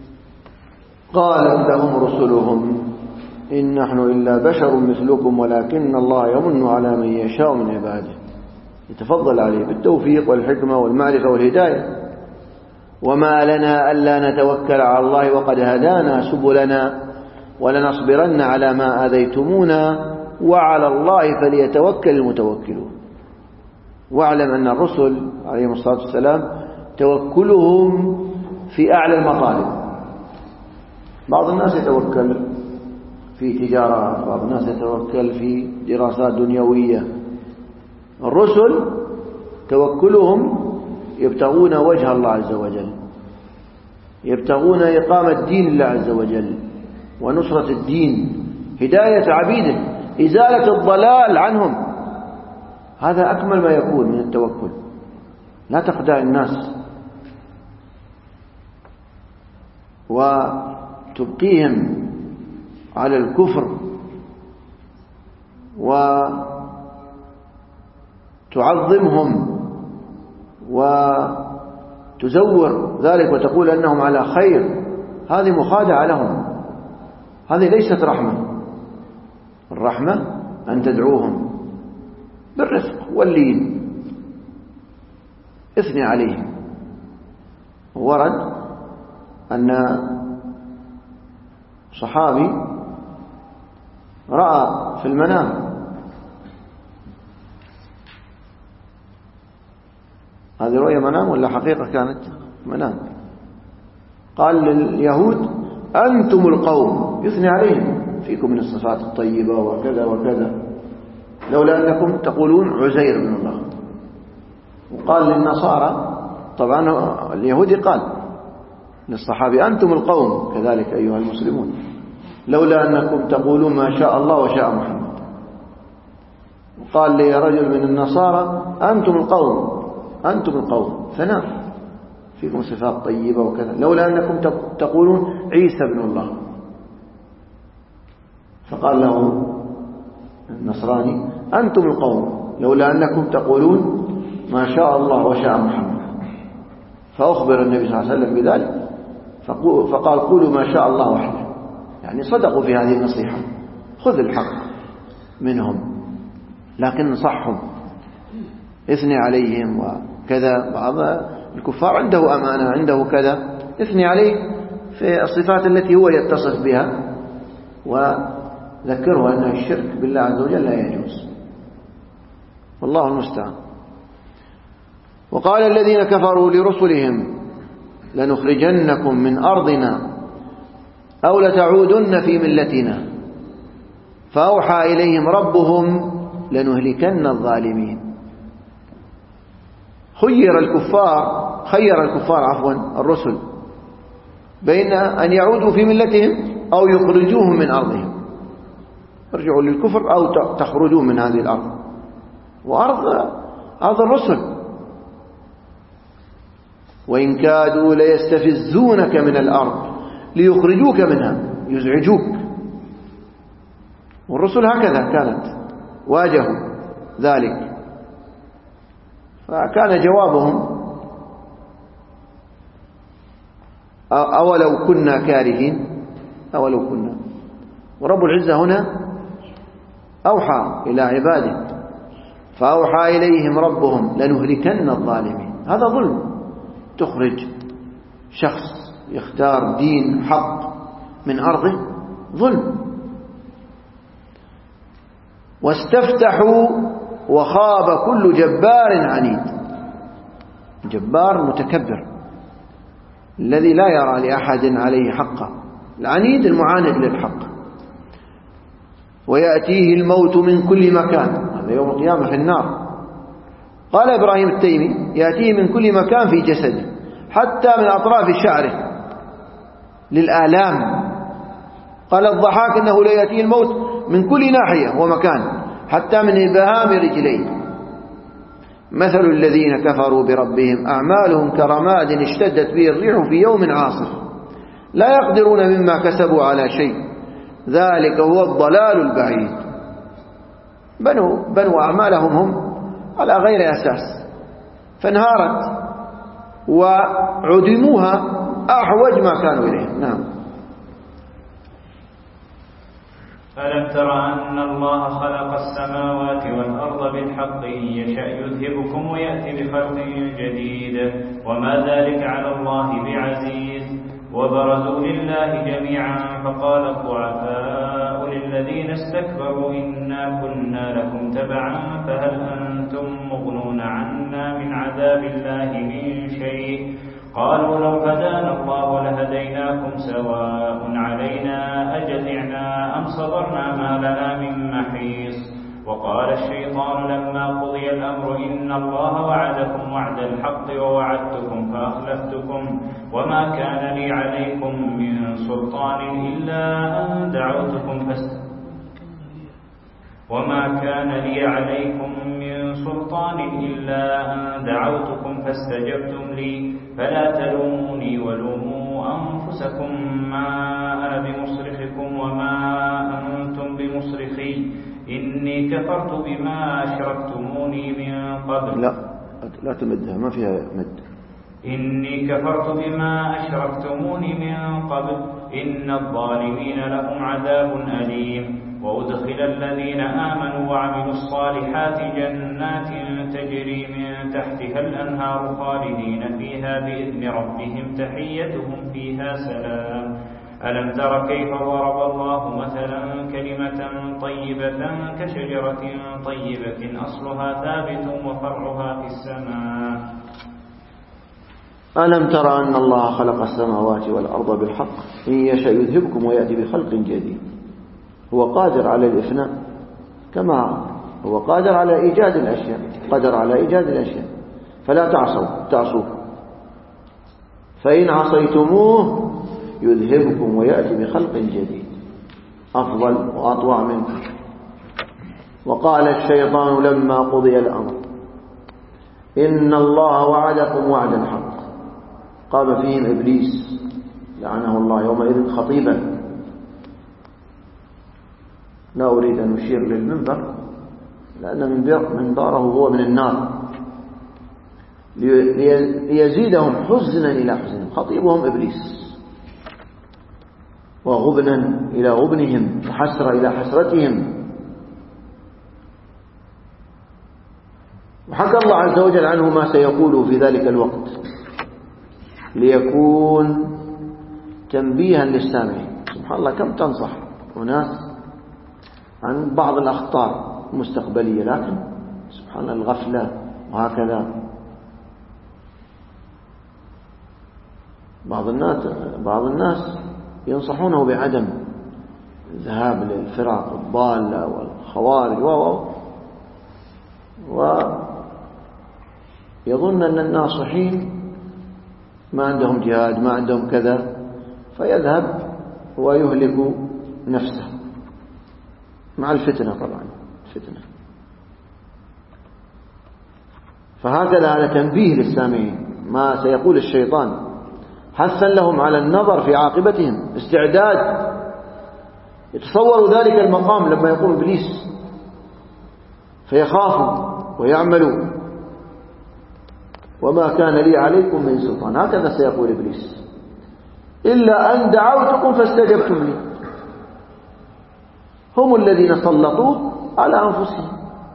Speaker 1: قالت لهم رسلهم: إن نحن إلا بشر مثلكم ولكن الله يمن على من يشاء من عباده، يتفضل عليه بالتوفيق والحكمة والمعرفة والهداية. وما لنا ألا نتوكل على الله وقد هدانا سبلنا ولنصبرن على ما آذيتمونا وعلى الله فليتوكل المتوكلون. واعلم أن الرسل عليهم الصلاة والسلام توكلهم في أعلى المطالب. بعض الناس يتوكل في تجارة، بعض الناس يتوكل في دراسات دنيوية. الرسل توكلهم يبتغون وجه الله عز وجل، يبتغون إقامة دين الله عز وجل ونصرة الدين، هداية عبيده، إزالة الضلال عنهم. هذا أكمل ما يكون من التوكل. لا تخدع الناس وتبقيهم على الكفر وتعظمهم وتزور ذلك وتقول أنهم على خير. هذه مخادعة لهم، هذه ليست رحمة. الرحمة أن تدعوهم بالرفق واللين، اثني عليهم. ورد أن صحابي رأى في المنام، هذه رؤية منام ولا حقيقة كانت منام. قال لليهود أنتم القوم، يثني عليهم، فيكم من الصفات الطيبة وكذا وكذا، لولا أنكم تقولون عزير بن الله. وقال للنصارى، طبعا اليهودي قال للصحابي أنتم القوم كذلك أيها المسلمون، لولا أنكم تقولون ما شاء الله وشاء محمد. وقال لي رجل من النصارى أنتم القوم، أنتم القوم ثناء، فيكم صفات طيبة وكذا، لولا أنكم تقولون عيسى بن الله. فقال له النصراني أنتم القوم، لولا أنكم تقولون ما شاء الله وشاء محمد. فأخبر النبي صلى الله عليه وسلم بذلك، فقال قولوا ما شاء الله وحده، يعني صدقوا في هذه النصيحة، خذ الحق منهم لكن نصحهم، اثني عليهم وكذا. بعض الكفار عنده أمانة، عنده كذا، اثني عليه في الصفات التي هو يتصف بها، وذكره أن الشرك بالله عز وجل لا يجوز، والله المستعان. وقال الذين كفروا لرسلهم لنخرجنكم من أرضنا أو لتعودن في ملتنا، فأوحى إليهم ربهم لنهلكن الظالمين. خير الكفار خير الكفار عفوا الرسل بين أن يعودوا في ملتهم أو يخرجوهم من أرضهم، ارجعوا للكفر أو تخرجوا من هذه الأرض، وأرض أرض الرسل. وإن كادوا ليستفزونك من الأرض ليخرجوك منها، يزعجوك. والرسل هكذا كانت، واجهوا ذلك. فكان جوابهم أولو كنا كارهين، أولو كنا. ورب العزة هنا أوحى إلى عباده، فأوحى إليهم ربهم لنهلكن الظالمين. هذا ظلم، تخرج شخص يختار دين حق من أرضه، ظلم. واستفتحوا وخاب كل جبار عنيد، جبار متكبر الذي لا يرى لأحد عليه حقا، العنيد المعاند للحق. ويأتيه الموت من كل مكان، هذا يوم القيامة في النار. قال إبراهيم التيمي يأتيه من كل مكان في جسده، حتى من أطراف شعره للآلام. قال الضحاك إنه لا يأتيه الموت من كل ناحية ومكان، حتى من إبهام رجليه. مثل الذين كفروا بربهم أعمالهم كرماد اشتدت به الريح في يوم عاصف، لا يقدرون مما كسبوا على شيء، ذلك هو الضلال البعيد. بنوا, بنوا أعمالهم هم على غير أساس، فانهارت وعدموها أحوج ما كانوا إليه. نعم.
Speaker 5: ألم تر أن الله خلق السماوات والأرض بالحق، إن يشأ يذهبكم ويأتي بخلق جديد، وما ذلك على الله بعزيز. وبرزوا لله جميعا فقال الضعفاء للذين استكبروا إنا كنا لكم تبعا فهل أنتم مغنون عنا من عذاب الله من شيء. قالوا لو هدانا الله لهديناكم سواء علينا أجزعنا أم صبرنا ما لنا من محيص. وقال الشيطان لما قضي الأمر إن الله وعدكم وعد الحق ووعدتكم فأخلفتكم وما كان لي عليكم من سلطان إلا أن دعوتكم فاستجبتم وما كان لي عليكم من سلطان إلا أن دعوتكم فاستجبتم لي فلا تلوموني ولوموا أنفسكم ما أنا بمصرخكم وما أنتم بمصرخي إني كفرت بما أشركتموني من قبل.
Speaker 1: لا لا تمدها، ما فيها مد.
Speaker 5: إني كفرت بما أشركتموني من قبل إن الظالمين لهم عذاب أليم. وأدخل الذين آمنوا وعملوا الصالحات جنات تجري من تحتها الأنهار خالدين فيها بإذن ربهم تحيتهم فيها سلام. ألم تر كيف ضرب الله مثلا كلمة طيبة كشجرة طيبة أصلها ثابت وفرعها في السماء.
Speaker 1: ألم تر أن الله خلق السماوات والأرض بالحق إن يشاء يذهبكم ويأتي بخلق جديد. هو قادر على الإفناء كما هو قادر على إيجاد الأشياء، قدر على إيجاد الأشياء، فلا تعصوا تعصوه، فإن عصيتموه يذهبكم ويأتي بخلق جديد أفضل وأطوع منكم. وقال الشيطان لما قضي الأمر إن الله وعدكم وعد الحق. قام فيهم إبليس لعنه الله يومئذ خطيبا، لا أريد أن أشير للمنبر لأن منبره هو من النار، ليزيدهم حزنا إلى حزنهم. خطيبهم إبليس، وغبنا إلى غبنهم، وحسرة إلى حسرتهم. وحكى الله عز وجل عنه ما سيقوله في ذلك الوقت ليكون تنبيها للسامعين. سبحان الله، كم تنصح أناس عن بعض الأخطار المستقبلية، لكن سبحان الله الغفلة وهكذا. بعض الناس بعض الناس ينصحونه بعدم الذهاب للفرق الضالة والخوارج و ويظن أن الناصحين ما عندهم جهاد، ما عندهم كذا، فيذهب ويهلك نفسه مع الفتنة. طبعا الفتنة. فهكذا هذا تنبيه للسامعين ما سيقول الشيطان، حثا لهم على النظر في عاقبتهم، استعداد. يتصوروا ذلك المقام لما يقوم إبليس فيخافوا ويعملوا. وما كان لي عليكم من سلطان، هكذا سيقول إبليس، إلا أن دعوتكم فاستجبتم لي. هم الذين سلطوه على أنفسهم.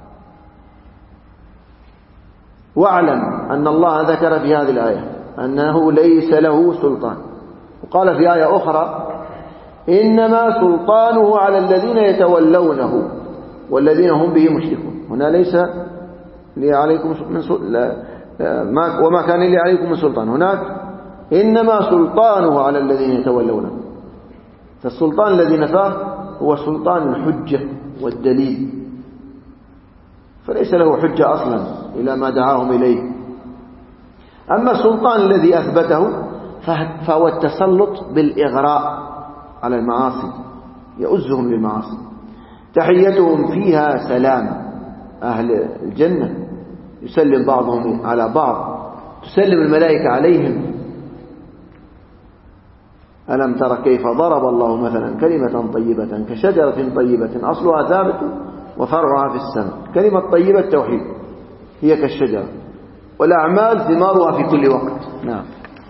Speaker 1: واعلم أن الله ذكر في هذه الآية أنه ليس له سلطان، وقال في آية أخرى إنما سلطانه على الذين يتولونه والذين هم به مشركون. هنا ليس لي عليكم من سلطان، وما كان لي عليكم من سلطان. هناك إنما سلطانه على الذين يتولونه. فالسلطان الذي نفاه هو سلطان الحجة والدليل، فليس له حجة أصلا إلى ما دعاهم إليه. أما السلطان الذي أثبته فهو التسلط بالإغراء على المعاصي، يؤزهم للمعاصي. تحيتهم فيها سلام. أهل الجنة يسلم بعضهم على بعض، تسلم الملائكة عليهم. ألم تر كيف ضرب الله مثلا كلمة طيبة كشجرة طيبة أصلها ثابت وفرعها في السماء. كلمة طيبة التوحيد هي كالشجرة، والأعمال ثمارها في كل وقت. نعم.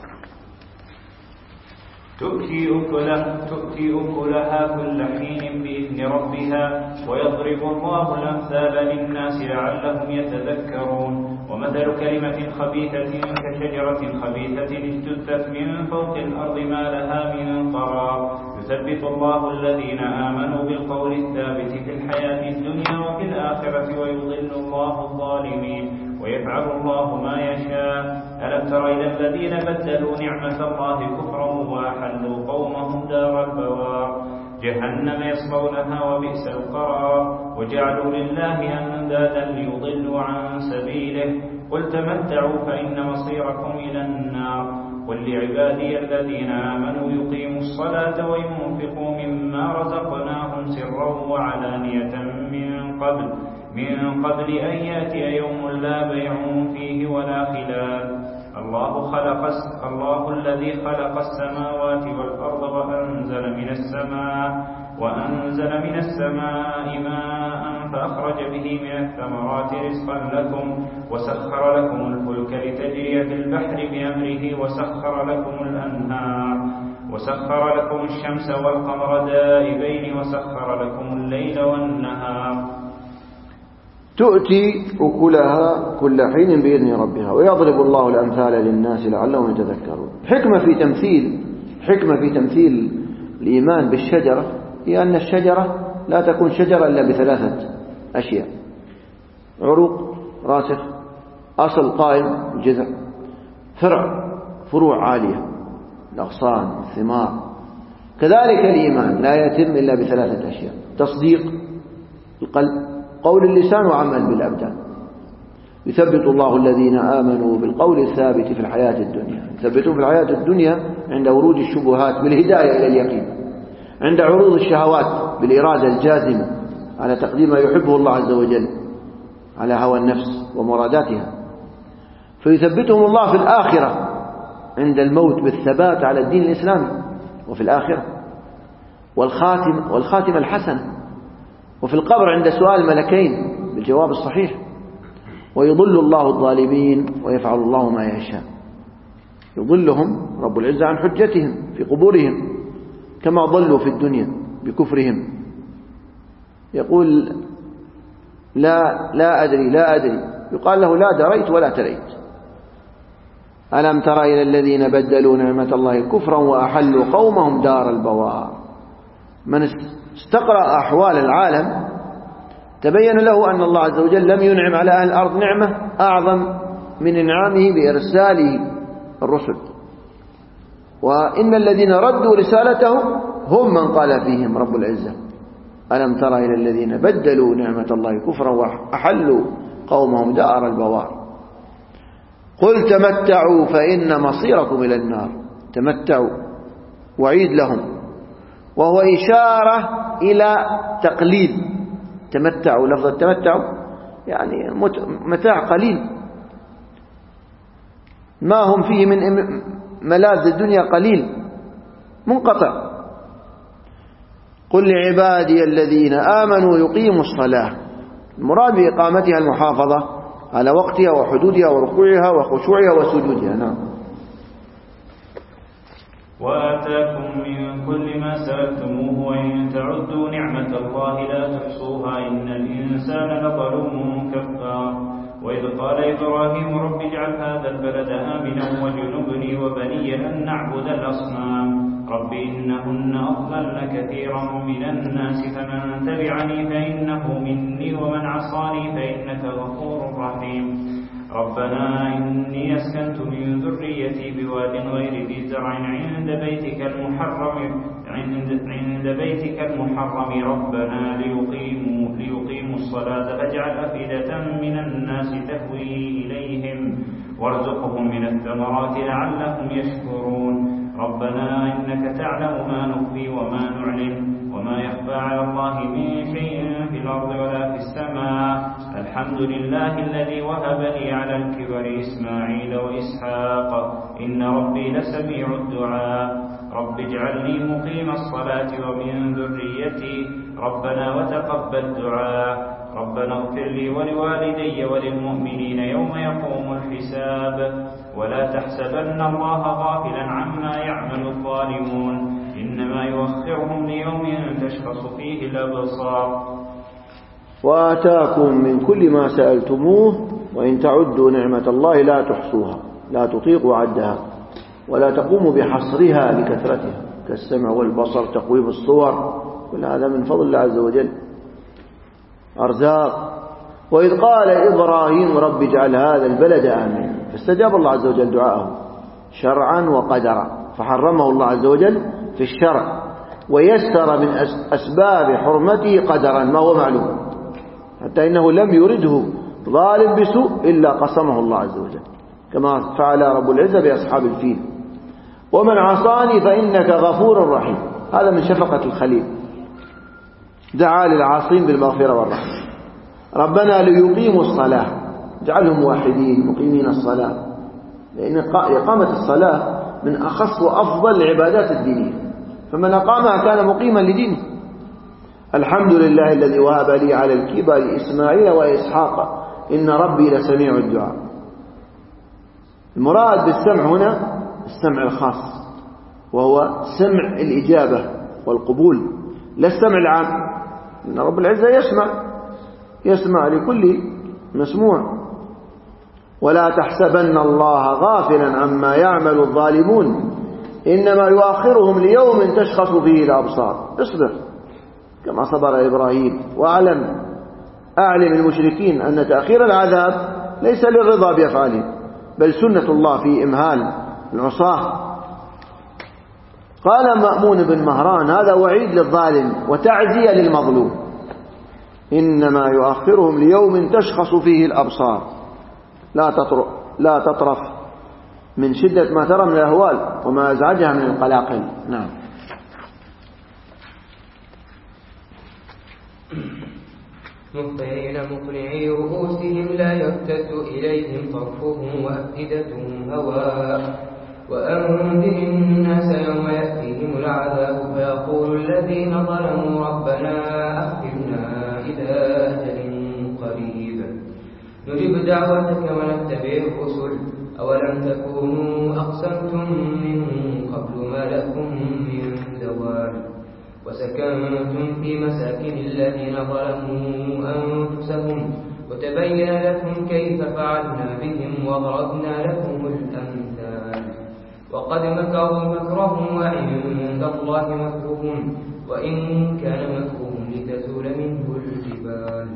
Speaker 5: تؤتي أكلها, تؤتي أكلها كل حين بإذن ربها ويضرب الله الأمثال للناس لعلهم يتذكرون. ومثل كلمة خبيثة كشجرة خبيثة اجتثت من فوق الأرض ما لها من قرار. يثبت الله الذين آمنوا بالقول الثابت في الحياة الدنيا وفي الآخرة ويضل الله الظالمين ويفعل الله ما يشاء. ألم تر إلى الذين بدلوا نعمة الله كفرا وأحلوا قومهم دار البوار جهنم يصلونها وبئس القرار. وجعلوا لله أندادا ليضلوا عن سبيله قل تمتعوا فإن مصيركم إلى النار. قل لعبادي الذين آمنوا يقيموا الصلاة وينفقوا مما رزقناهم سرا وعلانية من قبل من قبل أن يأتي يوم لا بيع فيه ولا خلال. الله خلق الله الذي خلق السماوات والأرض وأنزل من السماء وأنزل من السماء ماء فأخرج به من الثمرات رزقا لكم وسخر لكم الفلك لتجري في البحر بأمره وسخر لكم الأنهار وسخر لكم الشمس والقمر دائبين وسخر لكم الليل والنهار.
Speaker 1: تؤتي أكلها كل حين بإذن ربها ويضرب الله الأمثال للناس لعلهم يتذكرون. حكمة في تمثيل حكمة في تمثيل الإيمان بالشجرة هي أن الشجرة لا تكون شجرة إلا بثلاثة أشياء: عروق راسخ، أصل قائم الجذع، فرع فروع عالية الأغصان والثمار. كذلك الإيمان لا يتم إلا بثلاثة أشياء: تصديق القلب، قول اللسان، وعمل بالأبدان. يثبت الله الذين آمنوا بالقول الثابت في الحياة الدنيا. يثبتون في الحياة الدنيا عند ورود الشبهات بالهداية إلى اليقين، عند عروض الشهوات بالإرادة الجازمة على تقديم ما يحبه الله عز وجل على هوى النفس ومراداتها. فيثبتهم الله في الآخرة عند الموت بالثبات على الدين الإسلامي وفي الآخرة، والخاتم والخاتمة الحسنة، وفي القبر عند سؤال الملكين بالجواب الصحيح. ويضل الله الظالمين ويفعل الله ما يشاء. يضلهم رب العزة عن حجتهم في قبورهم كما ضلوا في الدنيا بكفرهم. يقول لا لا أدري لا أدري، يقال له لا دريت ولا تريت. ألم تر إلى الذين بدلوا نعمة الله كفرا وأحلوا قومهم دار البوار. من استقرأ أحوال العالم تبين له أن الله عز وجل لم ينعم على أهل الأرض نعمة أعظم من إنعامه بإرساله الرسل، وإن الذين ردوا رسالته هم من قال فيهم رب العزة: ألم تر إلى الذين بدلوا نعمة الله كفرا وأحلوا قومهم دار البوار. قل تمتعوا فإن مصيركم إلى النار. تمتعوا وعيد لهم، وهو إشارة إلى تقليد. تمتعوا، لفظ التمتعوا يعني متاع قليل، ما هم فيه من ملاذ الدنيا قليل منقطع. قل لعبادي الذين آمنوا يقيموا الصلاة. المراد بإقامتها المحافظة على وقتها وحدودها وركوعها وخشوعها وسجودها. نعم.
Speaker 5: وآتاكم من كل ما سألتموه وإن تعدوا نعمة الله لا تحصوها إن الإنسان لظلوم كفار. وإذ قال إبراهيم رب اجعل هذا البلد آمنا واجنبني وبني أن نعبد الأصنام رب إنهن أضللن كثيرا من الناس فمن تبعني فإنه مني ومن عصاني فإنك غفور رحيم. ربنا إني أسكنت من ذريتي بواد غير ذي زرع عند بيتك المحرم عند, عند بيتك المحرم ربنا ليقيموا, ليقيموا الصلاة فاجعل أفئدة من الناس تهوي إليهم وارزقهم من الثمرات لعلهم يشكرون. ربنا إنك تعلم ما نخفي وما نعلن وما يخفى على الله من شيء في الأرض ولا في السماء. الحمد لله الذي وهب لي على الكبر إسماعيل وإسحاق إن ربي لسميع الدعاء. رب اجعلني مقيم الصلاة ومن ذريتي ربنا وتقبل دعاء. ربنا اغفر لي ولوالدي وللمؤمنين يوم يقوم الحساب. ولا تحسبن الله غافلا عما يعمل الظالمون إنما يؤخرهم ليوم تشخص فيه الأبصار.
Speaker 1: وآتاكم من كل ما سألتموه وإن تعدوا نعمة الله لا تحصوها لا تطيقوا عدها ولا تقوموا بحصرها لكثرتها كالسمع والبصر تقويم الصور، كل هذا من فضل الله عز وجل. أرزاق. وإذ قال إبراهيم رب اجعل هذا البلد آمنا فاستجاب الله عز وجل دعاءه شرعا وقدرا، فحرمه الله عز وجل في الشرع ويسر من أسباب حرمته قدرا ما هو معلوم، حتى إنه لم يرده ظالم بسوء إلا قسمه الله عز وجل كما فعل رب العزة بأصحاب الفيل. ومن عصاني فإنك غفور رحيم. هذا من شفقة الخليل، دعا للعاصين بالمغفرة والرحمة. ربنا ليقيموا الصلاة اجعلهم واحدين مقيمين الصلاة، لأن إقامة الصلاة من أخص وأفضل العبادات الدينية، فمن أقامها كان مقيما لدينه. الحمد لله الذي وهب لي على الكبر إسماعيل وإسحاق إن ربي لسميع الدعاء. المراد بالسمع هنا السمع الخاص، وهو سمع الإجابة والقبول، لا السمع العام، إن رب العزة يسمع يسمع لكل مسموع. ولا تحسبن الله غافلا عما يعمل الظالمون إنما يؤخرهم ليوم تشخص فيه الأبصار. اصبر كما صبر إبراهيم، وأعلم أعلم المشركين أن تأخير العذاب ليس للرضا بأفعالهم، بل سنة الله في إمهال العصاة. قال مأمون بن مهران: هذا وعيد للظالم وتعزية للمظلوم. إنما يؤخرهم ليوم تشخص فيه الأبصار، لا تطرف لا تطرف من شدة ما ترى من الأهوال وما أزعجها من القلاقل. نعم.
Speaker 6: مهطعين مقنعي رؤوسهم لا يرتد إليهم طرفهم وأفئدتهم هواء. وأنذر الناس يوم يأتيهم العذاب فيقول الذين ظلموا ربنا أخرنا إلى أجل قريب نجب دعوتك ونتبع الرسل أولم تكونوا أقسمتم من قبل ما لكم من زوال وسكنتم في مساكن الذين ظلموا أنفسهم وتبين لكم كيف فعلنا بهم وضربنا لكم الأمثال وقد مكروا مكرهم وعند الله مكرهم وإن كان مكرهم لتزول منه الجبال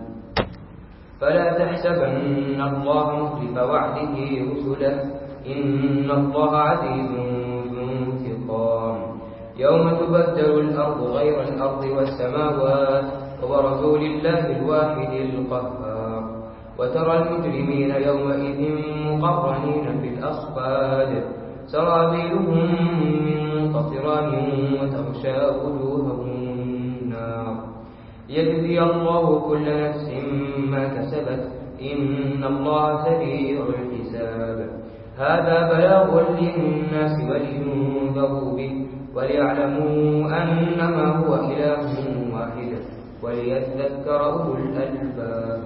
Speaker 6: فلا تحسبن الله مخلف وعده رسله إن الله عزيز ذو انتقام يوم تبدل الأرض غير الأرض والسماوات وبرزوا لله الواحد القهار وترى المجرمين يومئذ مقرنين في الأصفاد سرابيلهم من قطران وتغشى وجوههم النار يجزي الله كل نفس ما كسبت إن الله سريع الحساب هذا بلاغ للناس ولينذروا به وليعلموا أنما هو إله واحد وليذكر أولو الألباب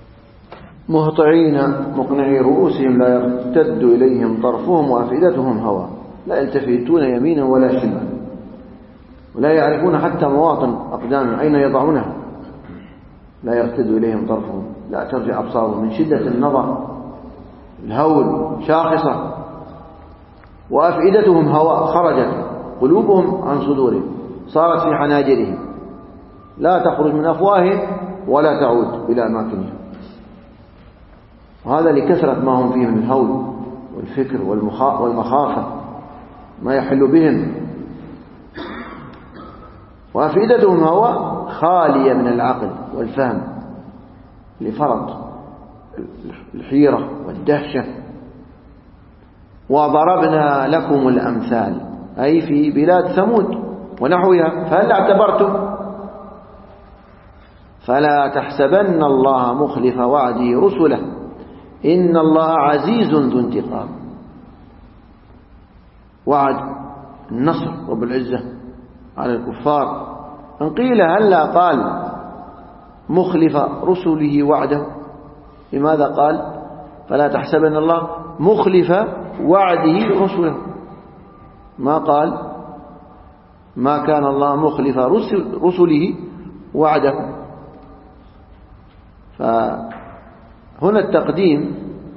Speaker 1: مهطعين مقنعي رؤوسهم لا يرتد إليهم طرفهم وأفئدتهم هواء لا يلتفتون يمينا ولا شمالا ولا يعرفون حتى مواطن أقدامهم أين يضعونها لا يرتد إليهم طرفهم لا ترجع أبصارهم من شدة النظر الهول شاخصة وأفئدتهم هواء خرجت قلوبهم عن صدورهم صارت في حناجرهم لا تخرج من أفواههم ولا تعود إلى أماكنها وهذا لكثرة ما هم فيه من الهول والفكر والمخافة ما يحل بهم وأفئدتهم هواء خالية من العقل والفهم لفرط الحيرة والدهشة وضربنا لكم الأمثال أي في بلاد ثمود ونحوها فهل اعتبرتم فلا تحسبن الله مخلف وعده رسله إن الله عزيز ذو انتقام وعد النصر رب العزة على الكفار إن قيل هلا قال مخلف رسله وعده لماذا قال فلا تحسبن الله مخلف وعده رسله ما قال ما كان الله مخلف رسل رسله وعده فهنا التقديم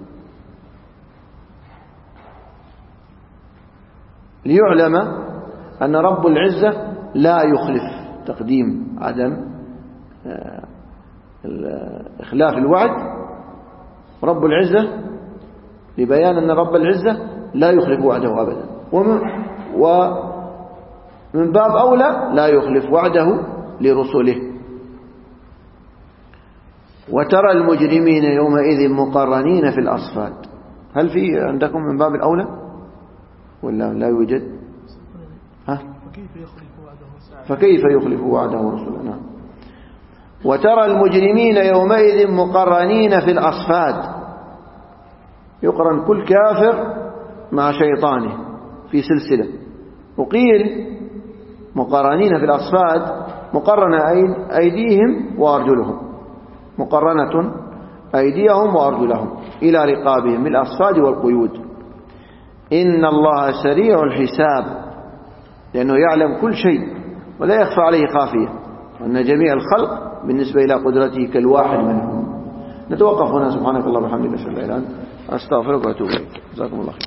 Speaker 1: ليعلم أن رب العزة لا يخلف تقديم عدم إخلاف الوعد رب العزة لبيان أن رب العزة لا يخلف وعده أبدا ومن, ومن باب أولى لا يخلف وعده لرسله وترى المجرمين يومئذ مقرنين في الأصفاد هل في عندكم من باب الأولى ولا لا يوجد ها؟ فكيف يخلف وعده رسلنا وترى المجرمين يومئذ مقرنين في الأصفاد يقرن كل كافر مع شيطانه في سلسلة وقيل مقرنين في الأصفاد مقرنة أيديهم وأرجلهم مقرنة أيديهم وأرجلهم إلى رقابهم بالأصفاد والقيود إن الله سريع الحساب لأنه يعلم كل شيء ولا يخفى عليه خافية وأن جميع الخلق بالنسبة إلى قدرته كالواحد منهم نتوقف هنا سبحانك الله وبحمدك أشهد أن لا إله إلا أنت أستغفرك وأتوب إليك جزاكم الله خير.